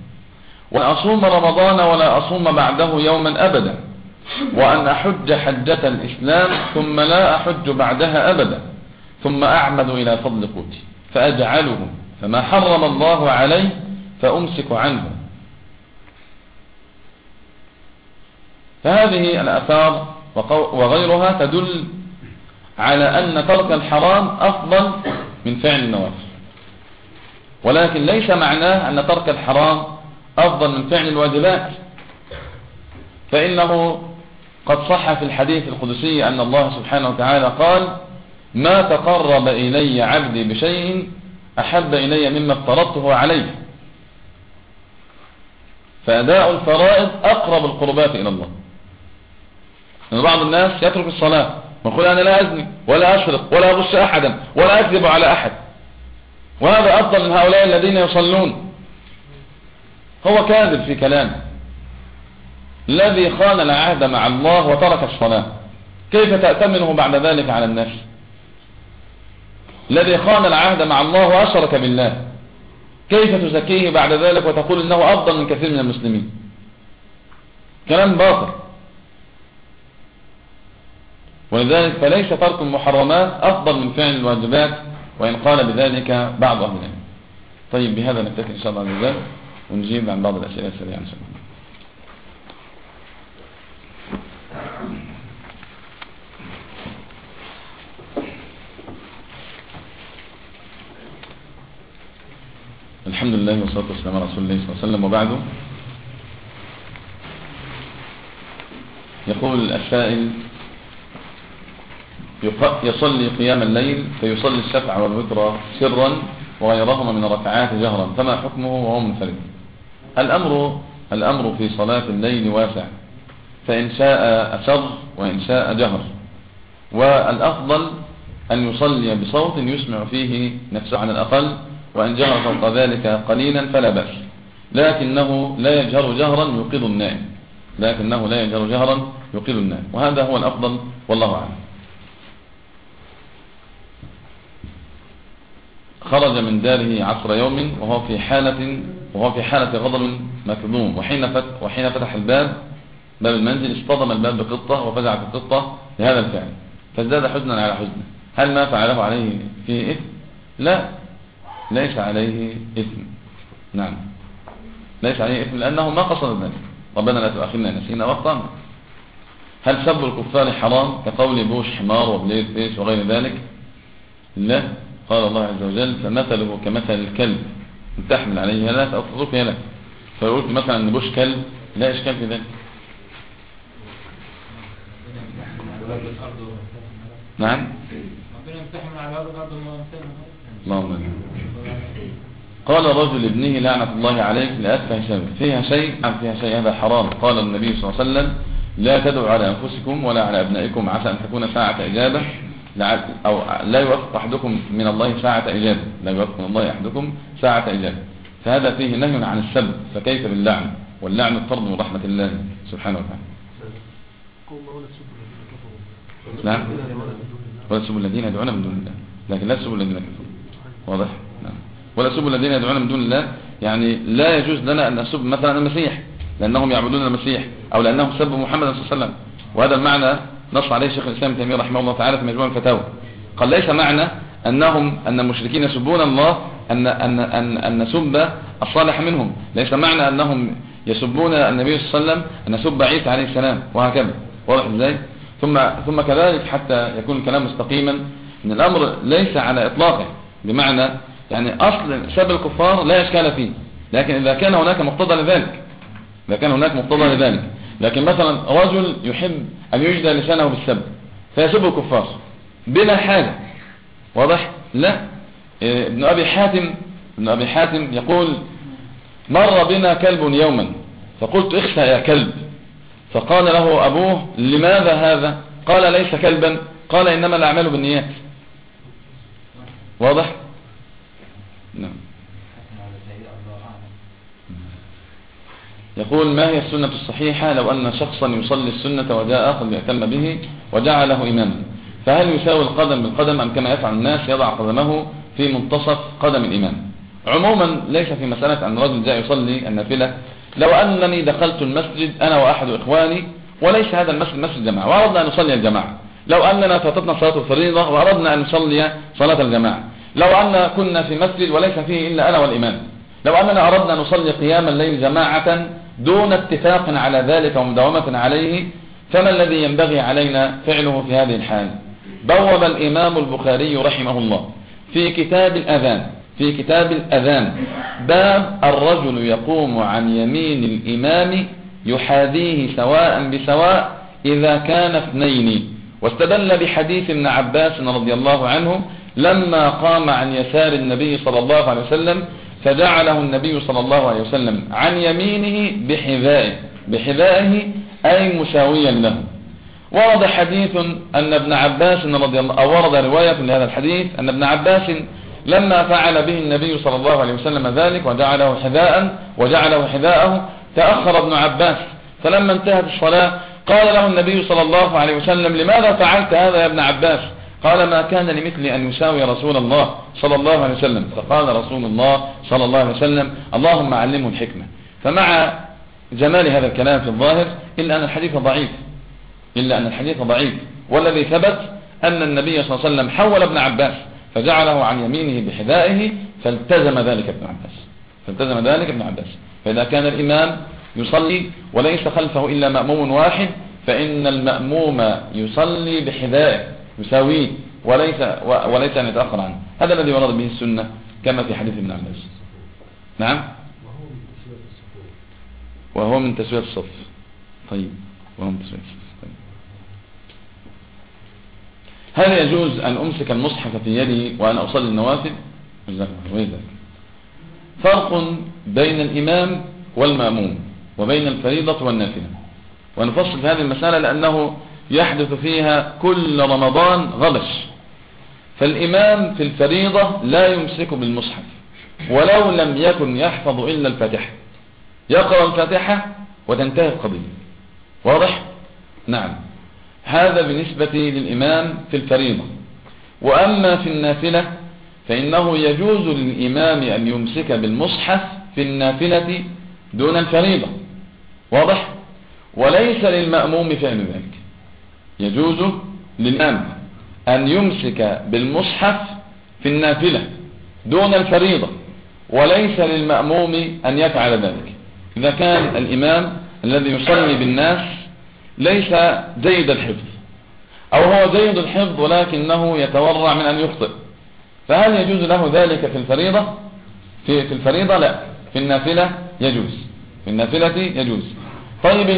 وأن أصوم رمضان ولا أصوم بعده يوما أبدا، وأن أحج حجة الإسلام ثم لا أحج بعدها أبدا، ثم أعمد إلى فضل قوتي فأجعله، فما حرم الله عليه فأمسك عنه. فهذه الآثار وغيرها تدل على أن ترك الحرام أفضل من فعل النوافل، ولكن ليس معناه أن ترك الحرام أفضل من فعل الواجبات، فإنه قد صح في الحديث القدسي أن الله سبحانه وتعالى قال: ما تقرب إلي عبدي بشيء أحب إلي مما افترضته عليه. فأداء الفرائض أقرب القربات إلى الله. إن بعض الناس يترك الصلاة ويقول: أنا لا أزني ولا أسرق ولا أغش أحدا ولا أكذب على أحد، وهذا أفضل من هؤلاء الذين يصلون. هو كاذب في كلامه. الذي خان العهد مع الله وترك الصلاة كيف تأتمنه بعد ذلك على الناس؟ الذي خان العهد مع الله وأشرك بالله كيف تزكيه بعد ذلك وتقول إنه أفضل من كثير من المسلمين؟ كلام باطل. ولذلك فليس ترك المحرمات أفضل من فعل الواجبات، وإن قال بذلك بعض أهل العلم. طيب، بهذا نكتفي إن شاء الله عز وجل، ونجيب عن بعض الأسئلة السريعة إن شاء الله. الحمد لله والصلاة والسلام على رسول الله صلى الله عليه وسلم، وبعده. يقول السائل: يصلي قيام الليل فيصلي الشفع والوتر سرا وغيرهما من الركعات جهرا، فما حكمه وهو منفرد؟ الأمر في صلاة الليل واسع، فإن شاء أسر وإن شاء جهر، والأفضل أن يصلي بصوت يسمع فيه نفسه على الأقل، وأن جهر فوق ذلك قليلا فلا بأس، لكنه لا يجهر جهرا يوقظ النائم، وهذا هو الأفضل والله أعلم. خرج من داره عصر يوم وهو في حالة غضب مكظوم، وحين فتح باب المنزل اصطدم الباب بقطة وفزعت القطة لهذا الفعل، فازداد حزنا على حزنه. هل ما فعله عليه فيه إثم؟ لا، ليس عليه إثم. نعم، ليس عليه إثم، لأنه ما قصد ذلك. ربنا لا تؤاخذنا إن نسينا وأخطأنا. هل سب الكفار حرام كقول بوش حمار وبليد فيش وغير ذلك؟ لا، قال الله عز وجل: فمثله كمثل الكلب إن تحمل عليه يلاك أو تتركه يلاك. فقلت مثلا ان بوش كلب، لا إشكال في ذلك. نعم، اللهم قال رجل ابنه: لعنة الله عليك لأتفه سبب فيها شيء هذا حرام. قال النبي صلى الله عليه وسلم: لا تدعوا على أنفسكم ولا على أبنائكم عسى أن تكون ساعة إجابة، أو لا يوفق أحدكم من الله ساعة إجابة، فهذا فيه نهي عن السب، فكيف باللعن؟ واللعن الطرد من رحمة الله سبحانه وتعالى. نعم، ولا تسبوا الذين يدعون من دون الله، لكن لا تسبوا الذين كفروا. واضح؟ نعم. ولا تسبوا الذين يدعون من دون الله، يعني لا يجوز لنا أن نسب مثلا المسيح لأنهم يعبدون المسيح، أو لأنهم سبوا محمد صلى الله عليه وسلم. وهذا المعنى نص عليه شيخ الإسلام ابن تيمية رحمه الله تعالى في مجموع الفتاوى. قال: ليس معنى أن المشركين يسبون الله أن نسب الصالح منهم، ليس معنى أنهم يسبون النبي صلى الله عليه وسلم أن نسب عيسى عليه السلام، وهكذا. واضح ازاي؟ ثم كذلك حتى يكون الكلام مستقيما، ان الامر ليس على اطلاقه، بمعنى يعني اصل سب الكفار لا اشكال فيه، لكن اذا كان هناك مقتضى لذلك، لكن مثلا رجل يحب ان يجدى لسانه بالسب فيسب الكفار بلا حاجه، واضح؟ لا. ابن ابي حاتم يقول: مر بنا كلب يوما فقلت: اخسى يا كلب، فقال له أبوه: لماذا هذا؟ قال: ليس كلبا، قال: إنما الأعمال بالنيات. واضح؟ نعم. يقول: ما هي السنة الصحيحة لو أن شخصا يصلي السنة وجاء آخر ليهتم به وجعله إماما، فهل يساوي القدم بالقدم أم كما يفعل الناس يضع قدمه في منتصف قدم الإمام؟ عموما ليس في مسألة أن رجل جاء يصلي النافلة لو أنني دخلت المسجد أنا وأحد إخواني وليس هذا المسجد مسجد جماعة وأردنا أن نصلي الجماعة، لو أننا فاتتنا صلاة الفريضة وأردنا أن نصلي صلاة الجماعة، لو أننا كنا في مسجد وليس فيه إلا أنا والإمام، لو أننا أردنا أن نصلي قيام الليل جماعة دون اتفاق على ذلك ومداومة عليه، فما الذي ينبغي علينا فعله في هذه الحال؟ بوب الإمام البخاري رحمه الله في كتاب الأذان باب الرجل يقوم عن يمين الإمام يحاذيه سواء بسواء إذا كان اثنين، واستدل بحديث ابن عباس رضي الله عنه لما قام عن يسار النبي صلى الله عليه وسلم فجعله النبي صلى الله عليه وسلم عن يمينه بحذائه أي مساويا له. ورد حديث أن ابن عباس رضي الله أو ورد رواية لهذا الحديث أن ابن عباس لما فعل به النبي صلى الله عليه وسلم ذلك وجعله حذاءه تأخر ابن عباس، فلما انتهت الصلاة قال له النبي صلى الله عليه وسلم لماذا فعلت هذا يا ابن عباس؟ قال ما كان لمثل أن يساوي رسول الله صلى الله عليه وسلم، فقال رسول الله صلى الله عليه وسلم اللهم علمه الحكمة. فمع جمال هذا الكلام في الظاهر إلا أن الحديث ضعيف، والذي ثبت أن النبي صلى الله عليه وسلم حول ابن عباس فجعله عن يمينه بحذائه فالتزم ذلك ابن عباس. فإذا كان الإمام يصلي وليس خلفه إلا مأموم واحد فإن المأموم يصلي بحذائه يساويه وليس أن يتأخر عنه. هذا الذي ورد به السنة كما في حديث ابن عباس. نعم، وهو من تسوية الصف. طيب، وهو من تسوية الصف. طيب. هل يجوز أن أمسك المصحف في يدي وأنا أصلي النوافل؟ فرق بين الإمام والمأموم وبين الفريضة والنافلة، ونفصل في هذه المسألة لأنه يحدث فيها كل رمضان غبش. فالإمام في الفريضة لا يمسك بالمصحف ولو لم يكن يحفظ إلا الفاتحة، يقرأ الفاتحة وتنتهي القضية. واضح؟ نعم، هذا بالنسبة للإمام في الفريضة. وأما في النافلة فإنه يجوز للإمام أن يمسك بالمصحف في النافلة دون الفريضة. واضح؟ وليس للمأموم فعل ذلك. يجوز للإمام أن يمسك بالمصحف في النافلة دون الفريضة، وليس للمأموم أن يفعل ذلك إذا كان الإمام الذي يصلي بالناس ليس جيد الحفظ، أو هو جيد الحفظ ولكنه يتورع من أن يخطئ. فهل يجوز له ذلك في الفريضة؟ في الفريضة لا، في النافلة يجوز. في النافلة يجوز. طيب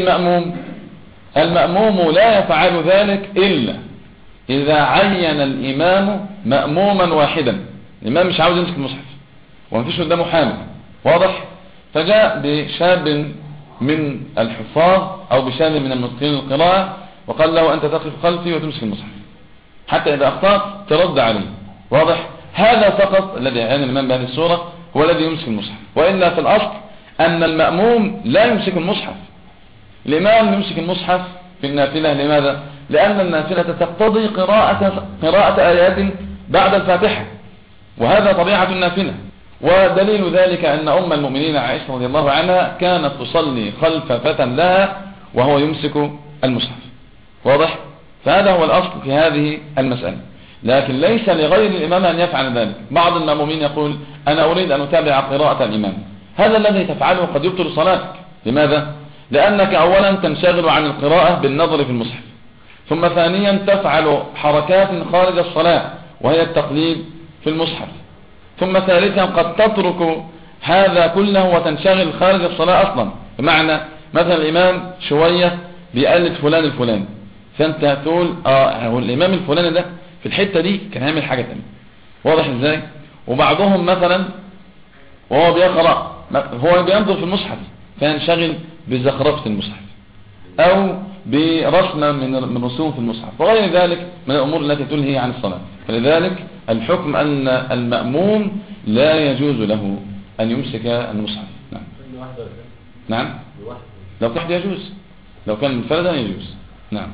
المأموم لا يفعل ذلك إلا إذا عين الإمام مأموما واحدا. الإمام مش عاوز يمسك المصحف ومفيش قدامه حامل، واضح؟ فجاء بشاب من الحفاظ أو بشاب من المتقين القراءة وقال له أنت تقف خلفي وتمسك المصحف حتى إذا أخطأت ترد عليه. واضح؟ هذا فقط الذي يعين الإمام بهذه الصورة هو الذي يمسك المصحف، وإلا في الأصل أن المأموم لا يمسك المصحف. الإمام يمسك المصحف في النافلة. لماذا؟ لأن النافلة تقتضي قراءة آيات بعد الفاتحة، وهذا طبيعة النافلة. ودليل ذلك أن أم المؤمنين عائشة رضي الله عنها كانت تصلي خلف فتى لها وهو يمسك المصحف. واضح؟ فهذا هو الأصل في هذه المسألة، لكن ليس لغير الإمام أن يفعل ذلك. بعض المأمومين يقول أنا أريد أن أتابع قراءة الإمام. هذا الذي تفعله قد يبطل صلاتك. لماذا؟ لأنك أولا تنشغل عن القراءة بالنظر في المصحف، ثم ثانيا تفعل حركات خارج الصلاة وهي التقليد في المصحف، ثم ثالثا قد تترك هذا كله وتنشغل خارج الصلاة أصلا. بمعنى مثلا الإمام شوية بيقلد فلان الفلاني، فأنت تقول هو الإمام الفلاني ده في الحتة دي كان هيعمل حاجة تانية. واضح إزاي؟ وبعضهم مثلا وهو بيقرأ هو بينظر في المصحف فينشغل بزخرفة المصحف أو برسمة من رسوم في المصحف وغير ذلك من الأمور التي تلهي عن الصلاة. فلذلك الحكم أن المأموم لا يجوز له أن يمسك المصحف. نعم. نعم، لو كان يجوز، لو كان منفردا يجوز. نعم.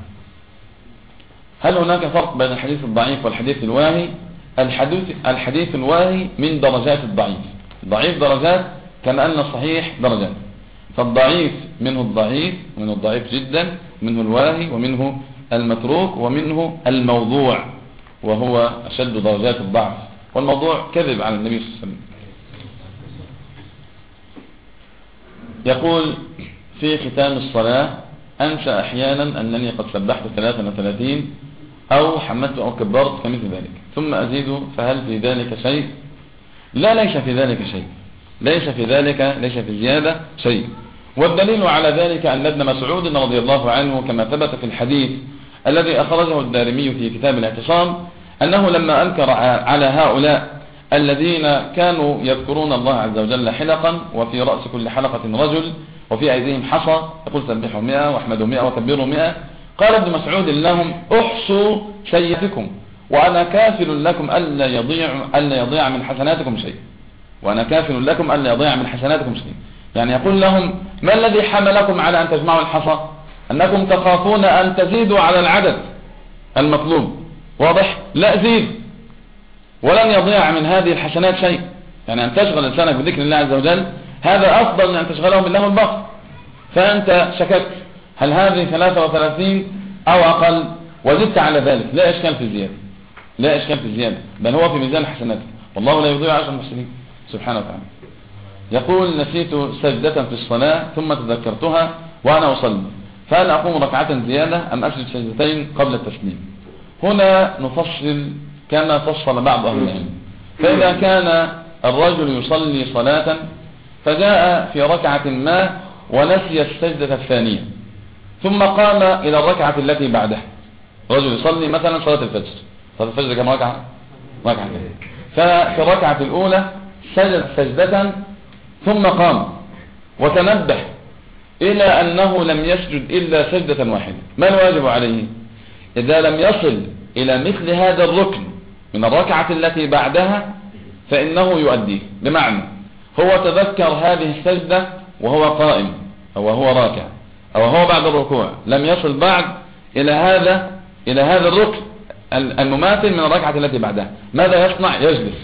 هل هناك فرق بين الحديث الضعيف والحديث الواهي؟ الحديث الواهي من درجات الضعيف. الضعيف درجات كما أن الصحيح درجات. فالضعيف منه الضعيف، ومنه الضعيف جدا، منه الواهي، ومنه المتروك، ومنه الموضوع وهو أشد درجات الضعف. والموضوع كذب على النبي صلى الله عليه وسلم. يقول في ختام الصلاة: أنسى أحيانا أنني قد سبحت 33 أو حمدت أو كبرت كمثل ذلك، ثم أزيد، فهل في ذلك شيء؟ لا، ليس في ذلك شيء، ليس في زيادة شيء. والدليل على ذلك أن ابن مسعود رضي الله عنه كما ثبت في الحديث الذي أخرجه الدارمي في كتاب الاعتصام أنه لما أنكر على هؤلاء الذين كانوا يذكرون الله عز وجل حلقا، وفي رأس كل حلقة رجل، وفي أيديهم حصى، يقول سبحوا 100 واحمدوا 100 وكبروا 100، قال ابن مسعود لهم: احصوا سيئاتكم وأنا كافل لكم ألا يضيع من حسناتكم شيء، وأنا كافل لكم ألا يضيع من حسناتكم شيء. يعني يقول لهم: ما الذي حملكم على أن تجمعوا الحصى؟ أنكم تخافون أن تزيدوا على العدد المطلوب، واضح؟ لا، زيد، ولن يضيع من هذه الحسنات شيء. يعني أن تشغل لسانك بذكر الله عز وجل هذا أفضل من أن تشغله بالله والباطل. فأنت شككت هل هذه 33 أو أقل وزدت على ذلك، لا إشكال في الزيادة، لا إشكال في الزيادة، بل هو في ميزان حسناتك، والله لا يضيع أجر المحسنين سبحانه وتعالى. يقول: نسيت سجدة في الصلاة ثم تذكرتها وأنا أصلي، فهل أقوم ركعة زيادة أم أسجد سجدتين قبل التسليم؟ هنا نفصل كما فصل بعض أهل العلم. فإذا كان الرجل يصلي صلاة فجاء في ركعة ما ونسي السجدة الثانية ثم قام إلى الركعة التي بعدها، رجل يصلي مثلا صلاة الفجر، صلاة الفجر كم ركعة؟ ركعة. ففي الركعة الأولى سجد سجدة ثم قام وتنبه إلى أنه لم يسجد إلا سجدة واحدة، ما الواجب عليه؟ إذا لم يصل إلى مثل هذا الركن من الركعة التي بعدها فإنه يؤديه. بمعنى هو تذكر هذه السجدة وهو قائم أو هو راكع أو هو بعد الركوع، لم يصل بعد إلى هذا الركن المماثل من الركعة التي بعدها، ماذا يصنع؟ يجلس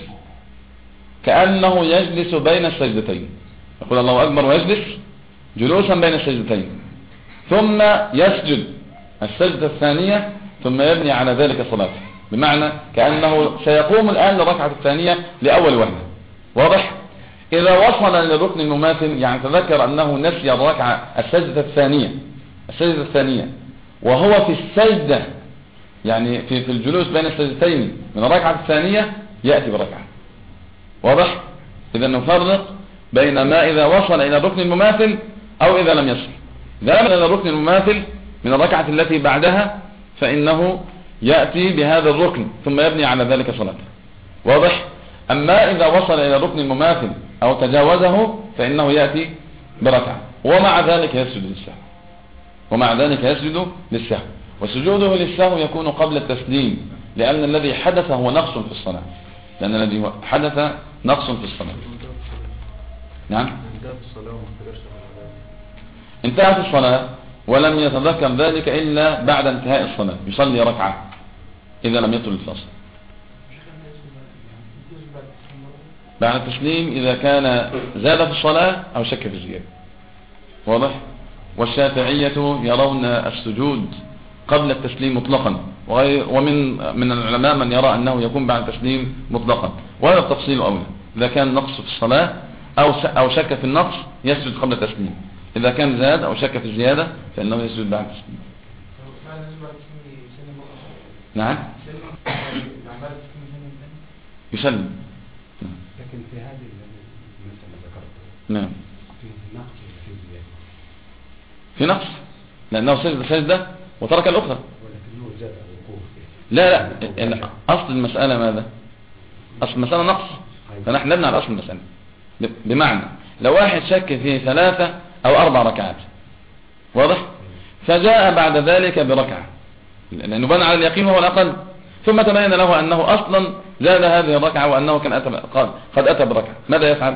كأنه يجلس بين السجدتين، يقول الله أكبر ويجلس جلوسا بين السجدتين، ثم يسجد السجدة الثانية ثم يبني على ذلك صلاته. بمعنى كأنه سيقوم الآن للركعة الثانية لأول وهلة، واضح؟ إذا وصل للركن المماثل، يعني تذكر أنه نسي الركعة السجدة الثانية وهو في السجدة، يعني في الجلوس بين السجدتين من الركعة الثانية، يأتي بركعة، واضح؟ إذا نفرق بين ما إذا وصل إلى الركن المماثل أو إذا لم يصل. إذا لم يصل إلى الركن المماثل من الركعة التي بعدها فإنه يأتي بهذا الركن ثم يبني على ذلك صلاته، واضح؟ أما إذا وصل إلى الركن المماثل أو تجاوزه فإنه يأتي بركعة، ومع ذلك يسجد للسهو، وسجوده للسهو يكون قبل التسليم، لأن الذي حدث هو نقص في الصلاة، نعم، انتهت الصلاة ولم يتذكر ذلك إلا بعد انتهاء الصلاة، يصلي ركعة إذا لم يطل الفصل بعد التسليم، إذا كان زاد في الصلاة أو شك في الزيادة، واضح؟ والشافعية يرون السجود قبل التسليم مطلقا، ومن العلماء من يرى أنه يكون بعد التسليم مطلقا، وهذا التفصيل أولى. إذا كان نقص في الصلاة أو شك في النقص يسجد قبل التسليم، إذا كان زاد أو شك في الزيادة فإنه يسجد بعد التسليم. نعم، يسلم. لكن في هذه المسألة ذكرت نعم في نقص وفي زيادة، في نقص لأنه سجدة وترك الأخرى، ولكنه زاد الوقوف. لا أصل المسألة ماذا؟ أصل المسألة نقص، فنحن نبني على أصل المسألة. بمعنى لو واحد شك في 3 أو 4 ركعات، واضح؟ فجاء بعد ذلك بركعة لأنه بنى على اليقين وهو الأقل، ثم تبين له أنه أصلا زاد هذه الركعة وأنه كان قد أتى بركعة، ماذا يفعل؟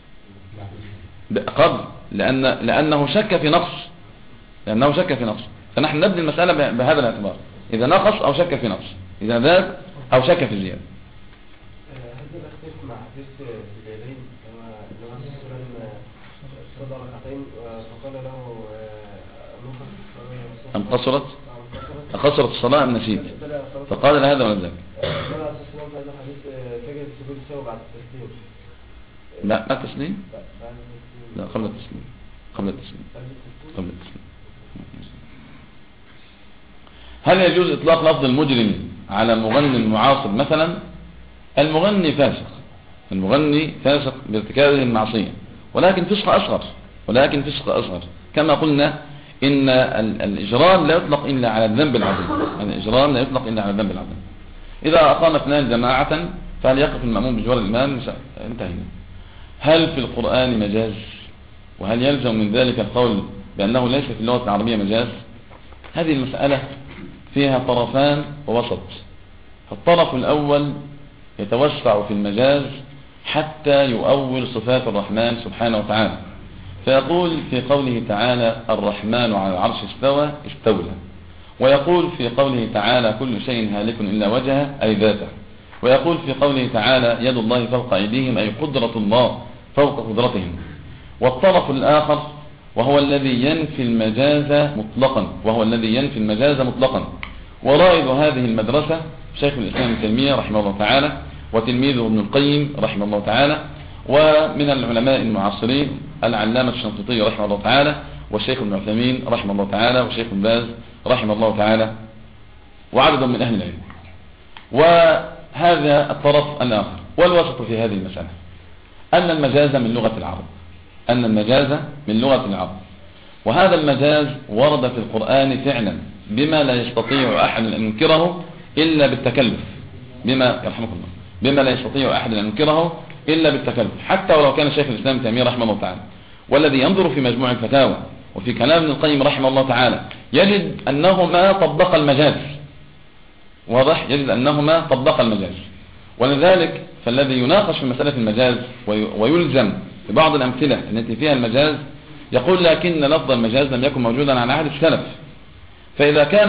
قبل، لأنه شك في نقص، فنحن نبني المسألة بهذا الاعتبار، إذا نقص أو شك في نقص، إذا زاد أو شك في زيادة. هذا الاختلاف مع حديث اليدين، لما مثلا صلى ركعتين فقال له أم قصرت الصلاة أم نسيت؟ فقال له هذا ولا ذاك؟ لا ما تسليم؟ لا قبل التسليم. هل يجوز إطلاق لفظ المجرم على مغني معاصر مثلا؟ المغني فاسق بارتكابه المعصية، ولكن فسق أصغر كما قلنا إن الإجرام لا يطلق إلا على الذنب العظيم. إذا أقام اثنان جماعة فهل يقف المأموم بجوار الإمام؟ انتهينا. هل في القرآن مجاز؟ وهل يلزم من ذلك القول بأنه ليس في اللغة العربية مجاز؟ هذه المسألة فيها طرفان ووسط. الطرف الأول يتوسع في المجاز حتى يؤول صفات الرحمن سبحانه وتعالى، فيقول في قوله تعالى الرحمن على العرش استولى، ويقول في قوله تعالى كل شيء هالك إلا وجهه أي ذاته، ويقول في قوله تعالى يد الله فوق أيديهم أي قدرة الله فوق قدرتهم. والطرف الآخر وهو الذي ينفي المجاز مطلقا، ورائد هذه المدرسة شيخ الإسلام ابن تيمية رحمه الله تعالى، وتلميذه ابن القيم رحمه الله تعالى، ومن العلماء المعاصرين العلامة الشنقيطي رحمه الله تعالى، والشيخ ابن عثيمين رحمه الله تعالى، والشيخ ابن باز رحمه الله تعالى، وعدد من أهل العلم. وهذا الطرف الآخر. والوسط في هذه المسألة أن المجاز من لغة العرب، وهذا المجاز ورد في القرآن فعلا بما لا يستطيع أحد أن ينكره إلا بالتكلف، حتى ولو كان شيخ الإسلام ابن تيمية رحمه الله تعالى. والذي ينظر في مجموع الفتاوى وفي كلام ابن القيم رحمه الله تعالى يجد أنهما طبق المجاز، ولذلك فالذي يناقش في مسألة المجاز ويلزم في بعض الأمثلة التي فيها المجاز يقول لكن لفظ المجاز لم يكن موجودا على عهد السلف. فإذا كان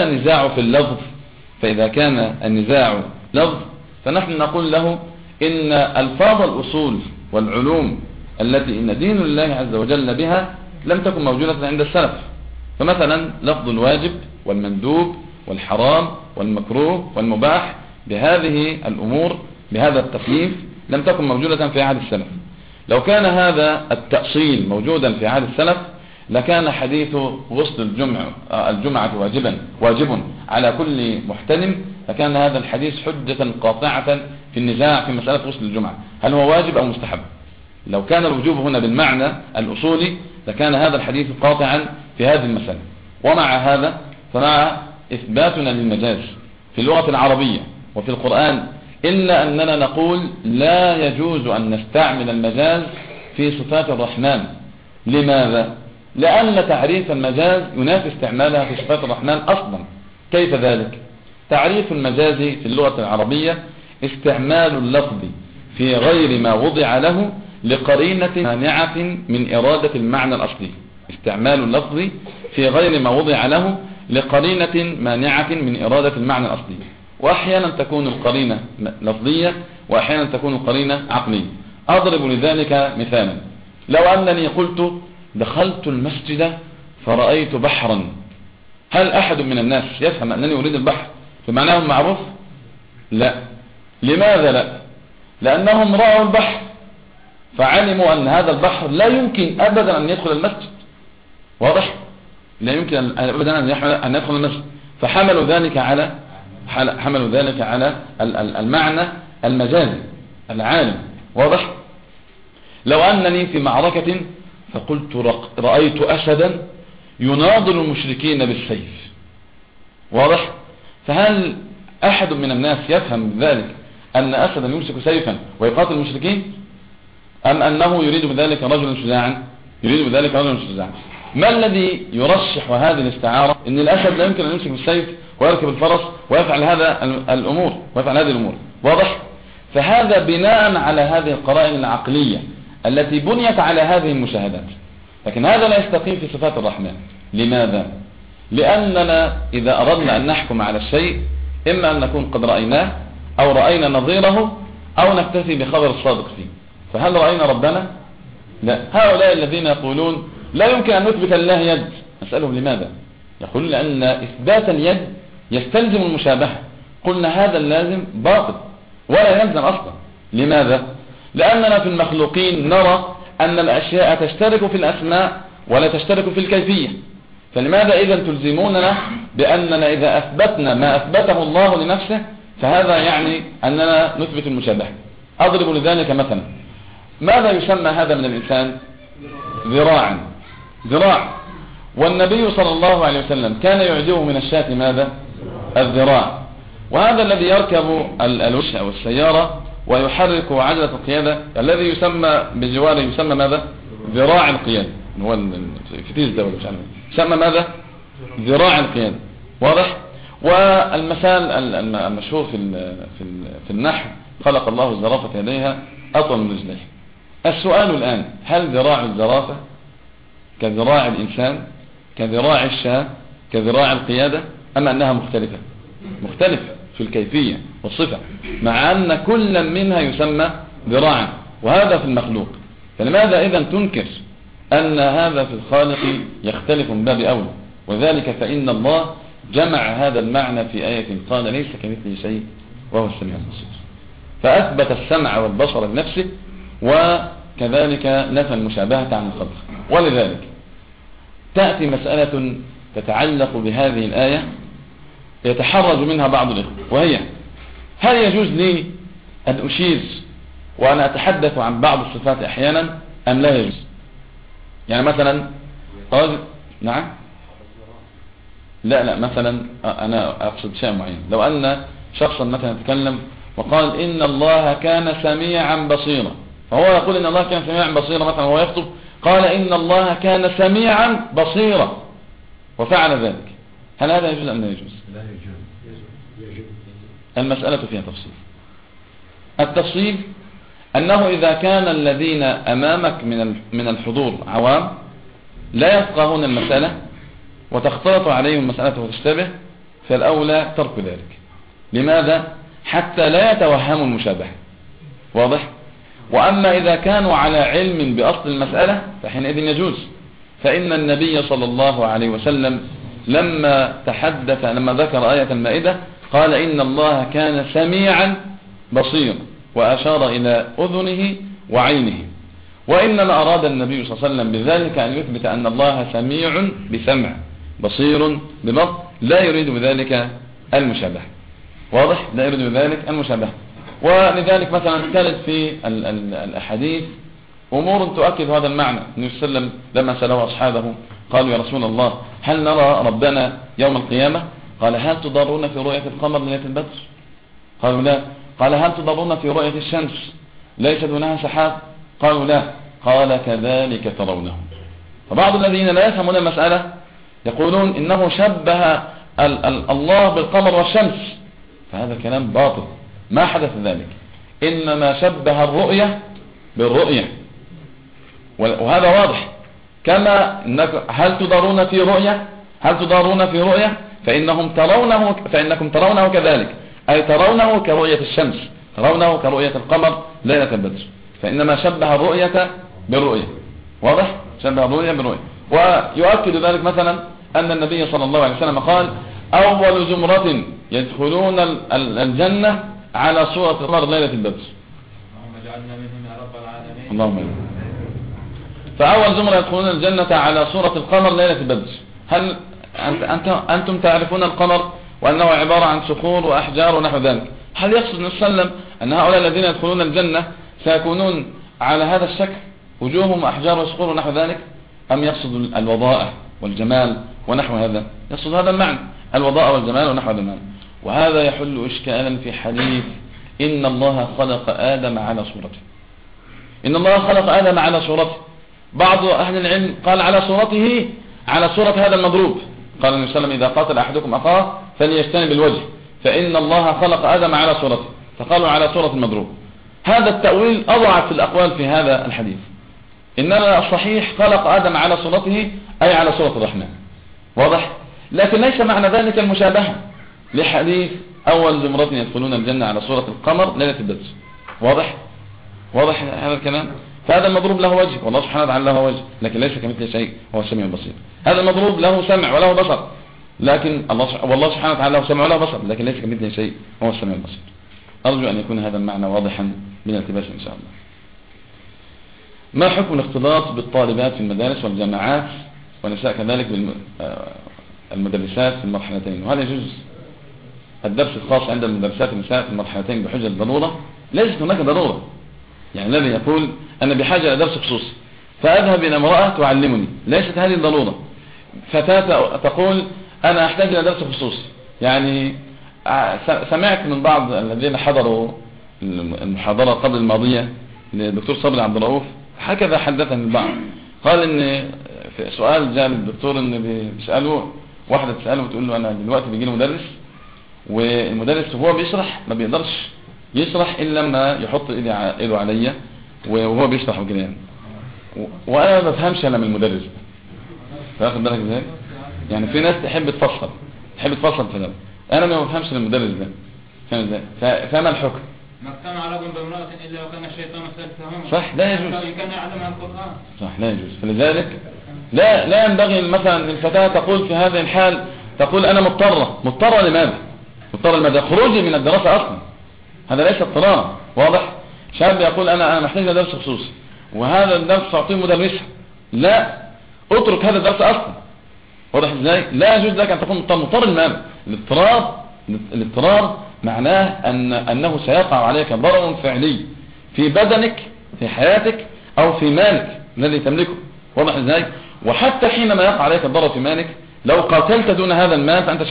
النزاع لفظ فنحن نقول له إن ألفاظ الأصول والعلوم التي إن دين الله عز وجل بها لم تكن موجودة عند السلف. فمثلا لفظ الواجب والمندوب والحرام والمكروه والمباح بهذه الأمور بهذا التكليف لم تكن موجودة في عهد السلف. لو كان هذا التأصيل موجودا في عهد السلف لكان حديث غسل الجمعة واجب على كل محتلم، فكان هذا الحديث حجة قاطعة في النزاع في مسألة غسل الجمعة هل هو واجب أو مستحب. لو كان الوجوب هنا بالمعنى الأصولي لكان هذا الحديث قاطعا في هذه المسألة. ومع هذا فمع إثباتنا للمجاز في اللغة العربية وفي القرآن إلا أننا نقول لا يجوز أن نستعمل المجاز في صفات الرحمن. لماذا؟ لأن تعريف المجاز ينافي استعمالها في صفات الرحمن أصلا. كيف ذلك؟ تعريف المجاز في اللغة العربية استعمال اللفظ في غير ما وضع له لقرينة مانعة من إرادة المعنى الأصلي. استعمال اللفظ في غير ما وضع له لقرينة مانعة من إرادة المعنى الأصلي. وأحيانا تكون القرينة لفظية وأحيانا تكون القرينة عقلية. أضرب لذلك مثالا. لو أنني قلت دخلت المسجد فرأيت بحرا، هل أحد من الناس يفهم أنني أريد البحر بمعناه معروف؟ لا. لماذا لا؟ لأنهم رأوا البحر فعلموا أن هذا البحر لا يمكن أبدا أن يدخل المسجد. واضح؟ لا يمكن أبدا أن يدخل المسجد، فحملوا ذلك على المعنى المجازي العالم. واضح؟ لو أنني في معركة فقلت رأيت أسدا يناضل المشركين بالسيف. واضح؟ فهل أحد من الناس يفهم ذلك أن أسدا يمسك سيفا ويقاتل المشركين، أم أنه يريد بذلك رجلا شجاعا؟ ما الذي يرشح هذه الاستعارة ان الأسد لا يمكن أن يمسك بالسيف ويركب الفرس ويفعل هذه الأمور؟ واضح؟ فهذا بناء على هذه القرائن العقلية التي بنيت على هذه المشاهدات. لكن هذا لا يستقيم في صفات الرحمن. لماذا؟ لأننا إذا أردنا أن نحكم على الشيء إما أن نكون قد رأيناه أو رأينا نظيره أو نكتفي بخبر الصادق فيه. فهل رأينا ربنا؟ لا، هؤلاء الذين يقولون لا يمكن أن نثبت لله يد، نسألهم لماذا؟ يقولون لأن إثبات اليد يستلزم المشابهة. قلنا هذا اللازم باطل ولا يلزم أصلا. لماذا؟ لأننا في المخلوقين نرى أن الأشياء تشترك في الأسماء ولا تشترك في الكيفية، فلماذا إذا تلزموننا بأننا إذا أثبتنا ما أثبته الله لنفسه فهذا يعني أننا نثبت المشابهة؟ أضرب لذلك مثلا، ماذا يسمى هذا من الإنسان؟ ذراعا، ذراع. والنبي صلى الله عليه وسلم كان يعجبه من الشاة ماذا؟ الذراع. وهذا الذي يركب الوش أو السيارة ويحرك عجلة القيادة الذي يسمى بجواره يسمى ماذا؟ ذراع القيادة، هو الفتيس ده ولا مش عارف يسمى ماذا؟ ذراع القيادة. واضح؟ والمثال المشهور في النحو خلق الله الزرافة يديها أطول من رجليه. السؤال الآن، هل ذراع الزرافة كذراع الإنسان كذراع الشاة كذراع القيادة أم أنها مختلفة؟ مختلفة في الكيفية والصفة، مع أن كل منها يسمى ذراعا، وهذا في المخلوق. فلماذا إذا تنكر أن هذا في الخالق يختلف من باب أولى؟ وذلك فإن الله جمع هذا المعنى في آية قال ليس كمثله شيء وهو السميع البصير، فأثبت السمع والبصر لنفسه وكذلك نفى المشابهة عن الخلق. ولذلك تأتي مسألة تتعلق بهذه الآية يتحرج منها بعض الإخوة، وهي هل يجوز لي أن أشير وأنا أتحدث عن بعض الصفات أحيانا أم لا يجوز؟ يعني مثلا قال نعم، لا مثلا أنا أقصد شيء معين، لو أن شخصا مثلا يتكلم وقال إن الله كان سميعا بصيرا، فهو يقول إن الله كان سميعا بصيرا مثلا وهو يخطب، قال إن الله كان سميعا بصيرا وفعل ذلك، هل هذا يجوز أم لا يجوز؟ لا يجوز. المسألة فيها تفصيل. التفصيل أنه إذا كان الذين أمامك من الحضور عوام لا يفقهون المسألة وتختلط عليهم المسألة وتشتبه، فالأولى ترك ذلك. لماذا؟ حتى لا يتوهموا المشابهة. واضح؟ وأما إذا كانوا على علم بأصل المسألة فحينئذ يجوز. فإن النبي صلى الله عليه وسلم لما ذكر آية المائدة قال إن الله كان سميعا بصيرا وأشار إلى أذنه وعينه. وإنما أراد النبي صلى الله عليه وسلم بذلك أن يثبت أن الله سميع بسمع بصير ببصر، لا يريد بذلك المشابهة. واضح؟ لا يريد بذلك المشابهة. ولذلك مثلا كانت في الأحاديث أمور تؤكد هذا المعنى. النبي صلى الله عليه وسلم لما سأله أصحابه قالوا يا رسول الله هل نرى ربنا يوم القيامة؟ قال هل تضرون في رؤية القمر ليلة البدر؟ قالوا لا. قال هل تضرون في رؤية الشمس ليس دونها سحاب؟ قالوا لا. قال كذلك ترونه. فبعض الذين لا يفهمون المسألة يقولون إنه شبه الله بالقمر والشمس، فهذا كلام باطل، ما حدث ذلك. إنما شبه الرؤية بالرؤية، وهذا واضح. كما هل تضرون في رؤية فإنكم ترونه كذلك، أي ترونه كرؤية الشمس، ترونه كرؤية القمر ليلة البدر. فإنما شبه الرؤية بالرؤية. واضح؟ شبه الرؤية بالرؤية. ويؤكد ذلك مثلا أن النبي صلى الله عليه وسلم قال أول زمرة يدخلون الجنة على صورة القمر ليلة البدر. اللهم اجعلنا منهم يا رب العالمين. اللهم امين. فأول زمرة يدخلون الجنة على صورة القمر ليلة البدر. هل أنتم تعرفون القمر وأنه عبارة عن صخور وأحجار ونحو ذلك؟ هل يقصد النبي صلى الله عليه وسلم أن هؤلاء الذين يدخلون الجنة سيكونون على هذا الشكل وجوههم أحجار وصخور ونحو ذلك، أم يقصد الوضاء والجمال ونحو هذا؟ يقصد هذا المعنى، الوضاء والجمال ونحو هذا المعنى. وهذا يحل إشكالا في حديث إن الله خلق آدم على صورته. إن الله خلق آدم على صورته. بعض أهل العلم قال على صورته، على صورة هذا المضروب. قال النبي صلى الله عليه وسلم إذا قاتل أحدكم أخاه فليجتنب الوجه، فإن الله خلق آدم على صورته، فقالوا على صورة المضروب. هذا التأويل أضعف في الأقوال في هذا الحديث. إنما الصحيح خلق آدم على صورته أي على صورة الرحمن. واضح؟ لكن ليس معنى ذلك المشابهة لحديث أول زمرة يدخلون الجنة على صورة القمر ليلة البدر. واضح هذا الكلام؟ فهذا المضروب له وجه، والله سبحانه وتعالى له وجه، لكن ليس كمثله شيء، هو السميع البصير. هذا المضروب له سمع وله بصر، لكن والله سبحانه وتعالى له سمع وله بصر، لكن ليس كمثله شيء، هو السميع البصير. أرجو أن يكون هذا المعنى واضحا من التباس إن شاء الله. ما حكم الاختلاط بالطالبات في المدارس والجامعات ونساء كذلك بالمدرسات في المرحلتين؟ وهل يجوز الدرس الخاص عند المدرسات النساء في المرحلتين بحجة الضرورة؟ ليست هناك ضرورة. يعني الذي يقول أنا بحاجة إلى درس خصوصي فأذهب إلى امرأة تعلمني، ليست هذه الضرورة. فتاة تقول أنا أحتاج إلى درس خصوصي. يعني سمعت من بعض الذين حضروا المحاضرة قبل الماضية للدكتور صبري عبد الرؤوف هكذا حدثني البعض، قال إن في سؤال جاء الدكتور إن بيسأله واحدة، تسأله وتقول له أنا دلوقتي بيجي لي مدرس، والمدرس وهو بيشرح ما بيقدرش يشرح إلا لما يحط إيده عليا وهو بيشرح وكده يعني، وأنا ما بفهمش أنا من المدرس. فاخد بالك إزاي؟ يعني في ناس تحب تفصل في ده، أنا ما بفهمش من المدرس ده، فاهم إزاي؟ فما الحكم؟ ما اجتمع رجل بامرأة إلا وكان الشيطان ثالثهما. صح، لا يجوز. إن كان يعلمها القرآن. صح، لا يجوز. فلذلك لا ينبغي مثلا الفتاة تقول في هذه الحال، تقول أنا مضطرة لماذا؟ خروجي من الدراسة أصلا، هذا ليس اضطرارا. واضح؟ شاب يقول أنا محتاج لدرس خصوصي، وهذا الدرس تعطيه مدرسة، لا، اترك هذا الدرس أصلا. واضح إزاي؟ لا يجوز لك أن تكون مضطر لماذا؟ الاضطرار معناه أنه سيقع عليك ضرر فعلي في بدنك، في حياتك، أو في مالك الذي تملكه. واضح إزاي؟ وحتى حينما يقع عليك الضرر في مالك، لو قاتلت دون هذا المال فأنت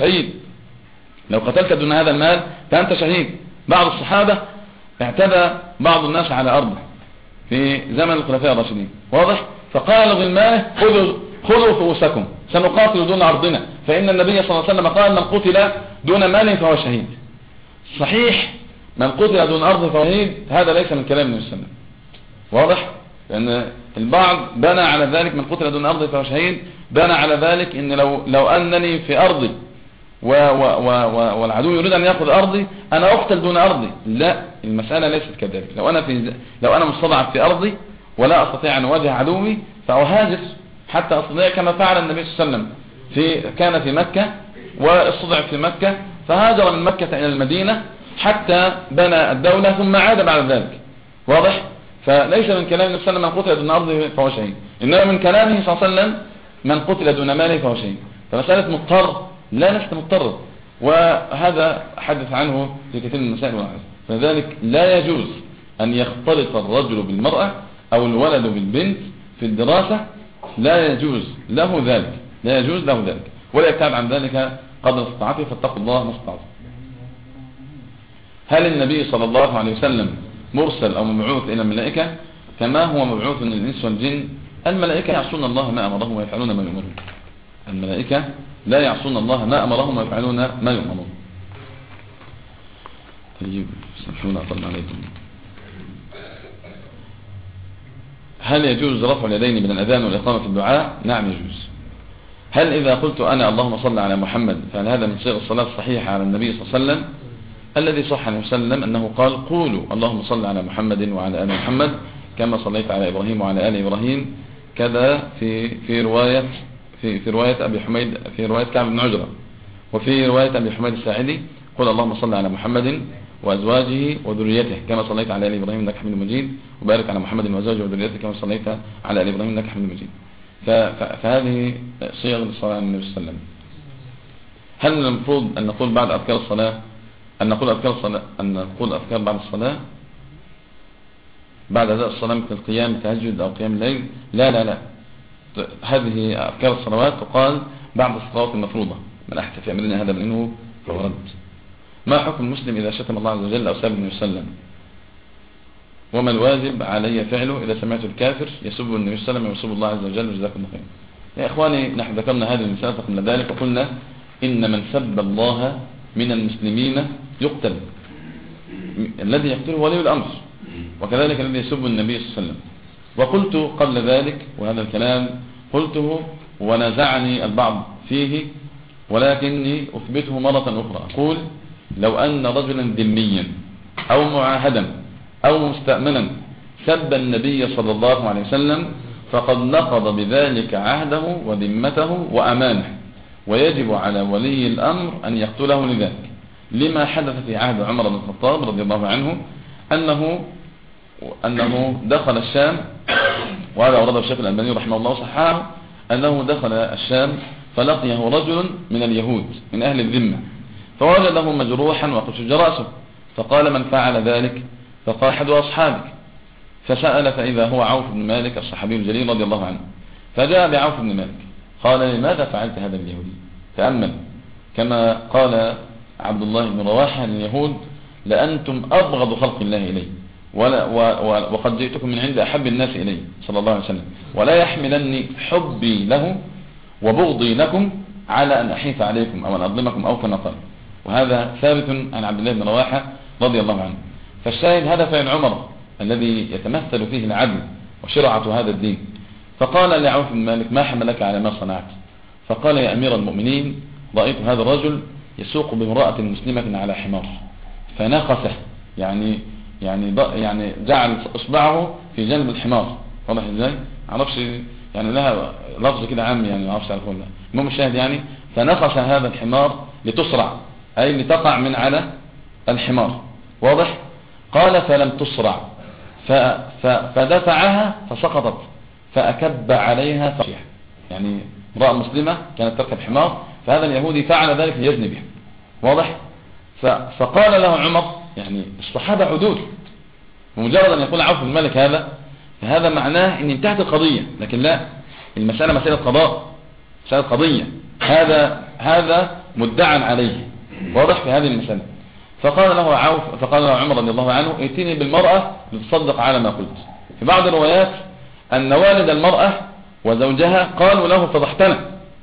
شهيد. بعض الصحابة اعتدى بعض الناس على أرضه في زمن الخلفاء الراشدين. واضح؟ فقال لغلمانه خذوا فؤوسكم سنقاتل دون أرضنا، فإن النبي صلى الله عليه وسلم قال من قتل دون مال فهو شهيد. صحيح، من قتل دون أرض فهو شهيد، هذا ليس من كلام النبي صلى الله عليه وسلم. واضح؟ لأن البعض بنى على ذلك من قتل دون أرض فهو شهيد، بنى على ذلك إن لو أنني في أرضي والعدو يريد أن يأخذ أرضي أنا أقتل دون أرضي. لا، المسألة ليست كذلك. لو أنا مستضعف في أرضي ولا أستطيع أن أواجه عدوي فأهاجر حتى أستطيع، كما فعل النبي صلى الله عليه وسلم كان في مكة واستضعف في مكة، فهاجر من مكة إلى المدينة حتى بنى الدولة ثم عاد بعد ذلك. واضح؟ فليس من كلام النبي صلى الله عليه وسلم من قتل دون أرضه فهو شهيد، إنما من كلامه صلى الله عليه وسلم من قتل دون ماله فهو شهيد. فمسألة مضطر، لا لست مضطر، وهذا حدث عنه في كثير من المسائل والعزم. فذلك لا يجوز أن يختلط الرجل بالمرأة أو الولد بالبنت في الدراسة، لا يجوز له ذلك، ولا يبتعد عن ذلك قدر استطاعته، فاتقوا الله ما استطعتم. هل النبي صلى الله عليه وسلم مرسل أو مبعوث إلى الملائكة كما هو مبعوث من الإنس والجن؟ الملائكة يعصون الله ما أمرهم ويفعلون ما يؤمرون. الملائكة لا يعصون الله ما أمرهم ويفعلون ما يؤمرون. طيب، سامحونا أطلنا عليكم. هل يجوز رفع اليدين من الأذان والإقامة في الدعاء؟ نعم يجوز. هل إذا قلت أنا اللهم صل على محمد فهل هذا من صيغ الصلاة الصحيحة على النبي صلى الله عليه وسلم؟ الذي صح عنه وسلم أنه قال قولوا اللهم صل على محمد وعلى آل محمد كما صليت على إبراهيم وعلى آل إبراهيم، كذا في رواية أبي حميد، في رواية كعب بن عجرة، وفي رواية أبي حميد الساعدي قل اللهم صل على محمد وأزواجه وذريته كما صليت على آل إبراهيم إنك حميد مجيد، وبارك على محمد وأزواجه وذريته كما صليت على آل إبراهيم إنك حميد مجيد. فهذه صيغ للصلاة على النبي صلى الله عليه وسلم. هل المفروض أن نقول بعد أذكار الصلاة أن نقول أذكار بعد الصلاة بعد أداء الصلاة مثل القيام التهجد أو قيام الليل؟ لا، هذه أذكار الصلوات تقال بعد الصلوات المفروضة. من أحدث في أمرنا هذا منه فهو رد. ما حكم المسلم إذا شتم الله عز وجل أو سب النبي صلى الله عليه وسلم؟ وما الواجب علي فعله إذا سمعت الكافر يسب النبي صلى الله عليه وسلم ويسب الله عز وجل؟ جزاكم الله خير. يا إخواني، نحن ذكرنا هذه المسألة قبل ذلك وقلنا إن من سب الله من المسلمين يقتل، الذي يقتله ولي الأمر، وكذلك الذي يسب النبي صلى الله عليه وسلم. وقلت قبل ذلك، وهذا الكلام قلته ونازعني البعض فيه، ولكني أثبته مرة أخرى. أقول لو أن رجلا ذميا أو معاهدا أو مستأمنا سب النبي صلى الله عليه وسلم فقد نقض بذلك عهده وذمته وأمانه، ويجب على ولي الأمر أن يقتله لذلك، لما حدث في عهد عمر بن الخطاب رضي الله عنه أنه دخل الشام، وهذا أورده الشيخ الألباني رحمه الله صححه، أنه دخل الشام فلقيه رجل من اليهود من أهل الذمة فوجده مجروحا وقد رأسه، فقال من فعل ذلك؟ فقال أحد أصحابك، فسأل فإذا هو عوف بن مالك الصحابي الجليل رضي الله عنه، فجاء بعوف بن مالك قال لماذا فعلت هذا اليهودي؟ تأمل كما قال عبد الله بن رواحة لليهود لأنتم أبغض خلق الله إلي وقد جئتكم من عند أحب الناس إلي صلى الله عليه وسلم، ولا يحملني حبي له وبغضي لكم على أن أحيف عليكم أو أن أظلمكم أو كما قال. وهذا ثابت عن عبد الله بن رواحة رضي الله عنه. فالشاهد هذا فعل عمر الذي يتمثل فيه العدل وشرعة هذا الدين. فقال لعوف بن مالك ما حملك على ما صنعت؟ فقال يا أمير المؤمنين رأيت هذا الرجل يسوق بامرأة مسلمة على حمار فنخسه، يعني جعل إصبعه في جانب الحمار، واضح ازاي؟ معرفش يعني لها لفظ كده عام يعني معرفش تعرفون لا. المهم الشاهد يعني فنخس هذا الحمار لتسرع أي لتقع من على الحمار، واضح؟ قال فلم تسرع فدفعها فسقطت فأكب عليها فصيح، يعني امرأة مسلمة كانت تركب حمار فهذا اليهودي فعل ذلك ليزني بها، واضح؟ فقال له عمر يعني الصحابة حدود، ومجرد أن يقول عوف بن مالك هذا فهذا معناه أن انتهت القضية، لكن لا، المسألة مسألة قضاء، مسألة قضية، هذا مدعى عليه، واضح في هذه المسألة. فقال له عمر رضي الله عنه ائتني بالمرأة لتصدق على ما قلت. في بعض الروايات أن والد المرأة وزوجها قالوا له فضحتنا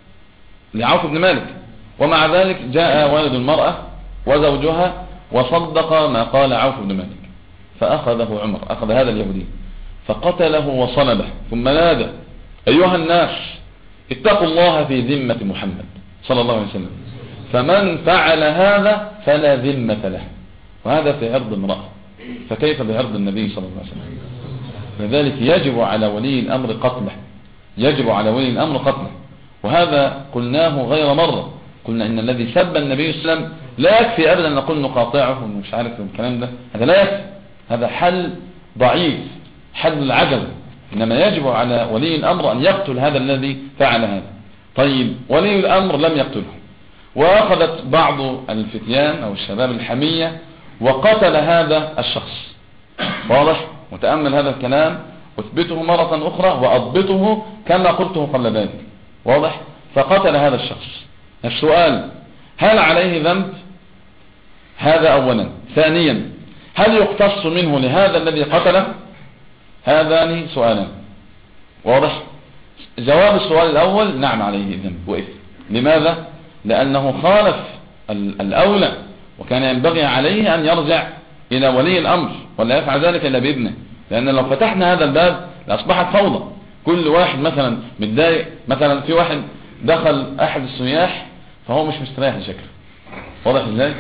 لعوف بن مالك، ومع ذلك جاء والد المرأة وزوجها وصدق ما قال عوف بن مالك، فأخذه عمر، أخذ هذا اليهودي فقتله وصلبه، ثم نادى أيها الناس اتقوا الله في ذمة محمد صلى الله عليه وسلم، فمن فعل هذا فلا ذمة له. وهذا في عرض امرأة، فكيف بعرض النبي صلى الله عليه وسلم؟ لذلك يجب على ولي الأمر قتله، يجب على ولي الأمر قتله. وهذا قلناه غير مرة، قلنا إن الذي سب النبي صلى الله عليه وسلم لا يكفي أبدا أن نقول نقاطعه ومش عارف الكلام ده، هذا لا يكفي، هذا حل ضعيف، حل العجل، إنما يجب على ولي الأمر أن يقتل هذا الذي فعل هذا. طيب ولي الأمر لم يقتله، وأخذت بعض الفتيان أو الشباب الحمية وقتل هذا الشخص، واضح؟ وتأمل هذا الكلام أثبته مرة أخرى وأضبطه كما قلته قبل ذلك، واضح؟ فقتل هذا الشخص. السؤال هل عليه ذنب؟ هذا أولا. ثانيا هل يقتص منه لهذا الذي قتله؟ هذان سؤالان، واضح؟ جواب السؤال الأول نعم عليه ذنب وإثم. لماذا؟ لأنه خالف الأولى، وكان ينبغي عليه أن يرجع إلى ولي الأمر ولا يفعل ذلك إلا بإذنه، لأن لو فتحنا هذا الباب لأصبحت فوضى. كل واحد مثلا متضايق، مثلا في واحد دخل أحد السياح فهو مش مستريح لشكله، واضح ازاي؟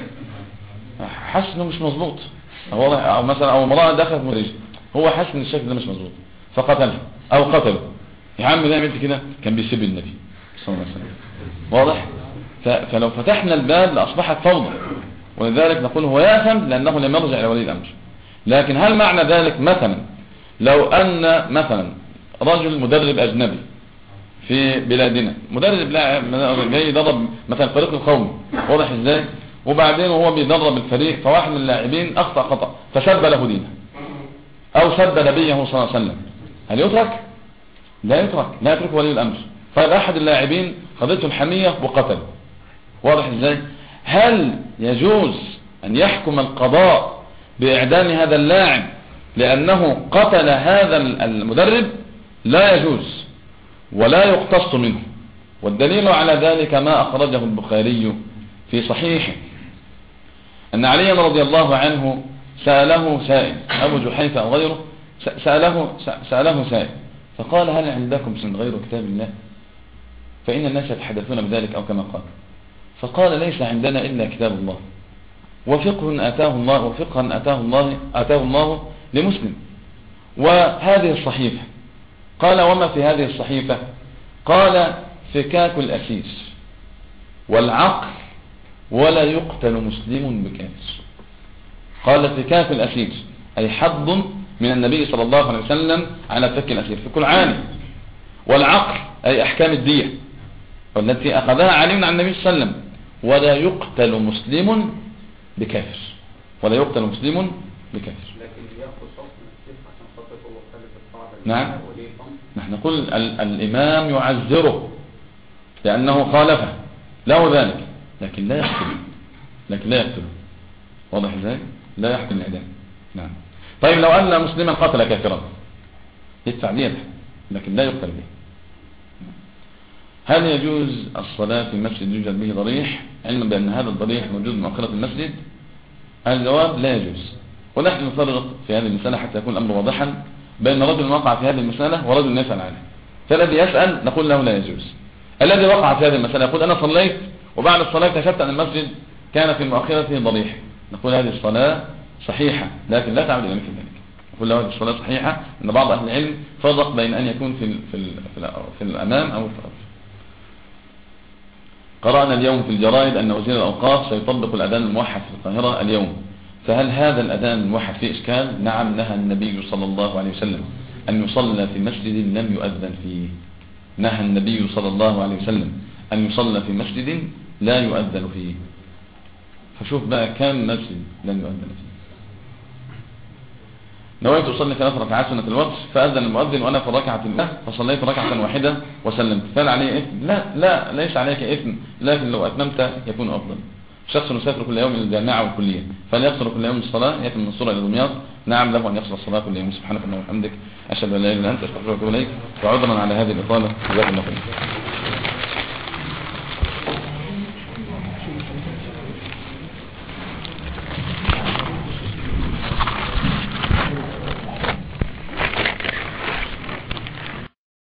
حاسس انه مش مظبوط، واضح؟ او مثلا او امرأة دخلت مريجة هو حاسس ان الشكل ده مش مظبوط فقتله او قتله. يا عم ده عملت كده كان بيسب النبي صلى الله عليه وسلم، واضح؟ فلو فتحنا الباب لأصبحت فوضى، ولذلك نقول هو يأثم لأنه لم يرجع إلى ولي الأمر. لكن هل معنى ذلك مثلا لو أن مثلا رجل مدرب أجنبي في بلادنا، مدرب جاي يدرب مثلا فريق القومي، واضح ازاي؟ وبعدين وهو بيدرب الفريق فواحد من اللاعبين أخطأ خطأ فسب له دينه أو سب نبيه صلى الله عليه وسلم، هل يترك؟ لا يترك، لا يترك ولي الأمر. طيب أحد اللاعبين خذته الحمية وقتله، واضح ازاي؟ هل يجوز أن يحكم القضاء بإعدام هذا اللاعب لأنه قتل هذا المدرب؟ لا يجوز ولا يقتص منه. والدليل على ذلك ما أخرجه البخاري في صحيحه أن علي رضي الله عنه سأله سائل، أبو جحيفة أو غيره سأله سائل فقال هل عندكم من غير كتاب الله؟ فإن الناس يتحدثون بذلك أو كما قال. فقال ليس عندنا إلا كتاب الله وفقه أتاه الله لمسلم، وهذه الصحيفة قال وما في هذه الصحيفة؟ قال فكاك الأسير والعقل ولا يقتل مسلم بكافر. قال فكاك الأسير أي حظ من النبي صلى الله عليه وسلم على فك الأسير في كل عام، والعقل أي أحكام الدية والتي أخذها علينا عن النبي صلى الله عليه وسلم، ولا يقتل مسلم بكافر، ولا يقتل مسلم بكافر. لكن يأخذ حكم السيف عشان خاطر هو خالف القاعدة. نعم، نحن نقول الإمام يعذره لأنه خالفه له ذلك، لكن لا يقتله، لكن لا يقتله. واضح ازاي؟ لا يحكم الإعدام. نعم. طيب لو أن مسلما قتل كافرا يدفع ديته لكن لا يقتل به. هل يجوز الصلاة في المسجد يوجد به ضريح علما بأن هذا الضريح موجود من مؤخرة المسجد؟ الجواب لا يجوز، ونحن نفرق في هذه المسألة حتى يكون الأمر واضحا بين رجل وقع في هذه المسألة ورجل يسأل عنه. فالذي يسأل نقول له لا يجوز. الذي وقع في هذه المسألة يقول أنا صليت وبعد الصلاة اكتشفت أن المسجد كان في مؤخرته ضريح، نقول هذه الصلاة صحيحة لكن لا تعود إلى مثل ذلك. نقول له هذه الصلاة صحيحة، أن بعض أهل العلم فرق بين أن يكون في الأمام أو في الخلف. قرأنا اليوم في الجرائد أن وزير الأوقاف سيطبق الأذان الموحد في القاهرة اليوم، فهل هذا الأذان الموحد فيه إشكال؟ نعم، نهى النبي صلى الله عليه وسلم أن يصلى في مسجد لم يؤذن فيه. نهى النبي صلى الله عليه وسلم أن يصلى في مسجد لا يؤذن فيه. فشوف بقى كم مسجد لم يؤذن فيه. نويت أصلي 3 ركعات سنة الوتر فأذن المؤذن وأنا في الركعة الأولى فصليت ركعة واحدة وسلمت، فهل عليه إثم؟ لا ليس عليك إثم، لكن لو أتممت يكون أفضل. شخص يسافر كل يوم إلى الجامعة والكلية فليقصر كل يوم الصلاة، يأتي من الصورة إلى دمياط، نعم له أن يقصر الصلاة كل يوم. سبحانك اللهم وبحمدك أشهد أن لا إله إلا أنت أستغفرك وأتوب إليك، وعذرا على هذه الإطالة. جزاكم الله خيرا.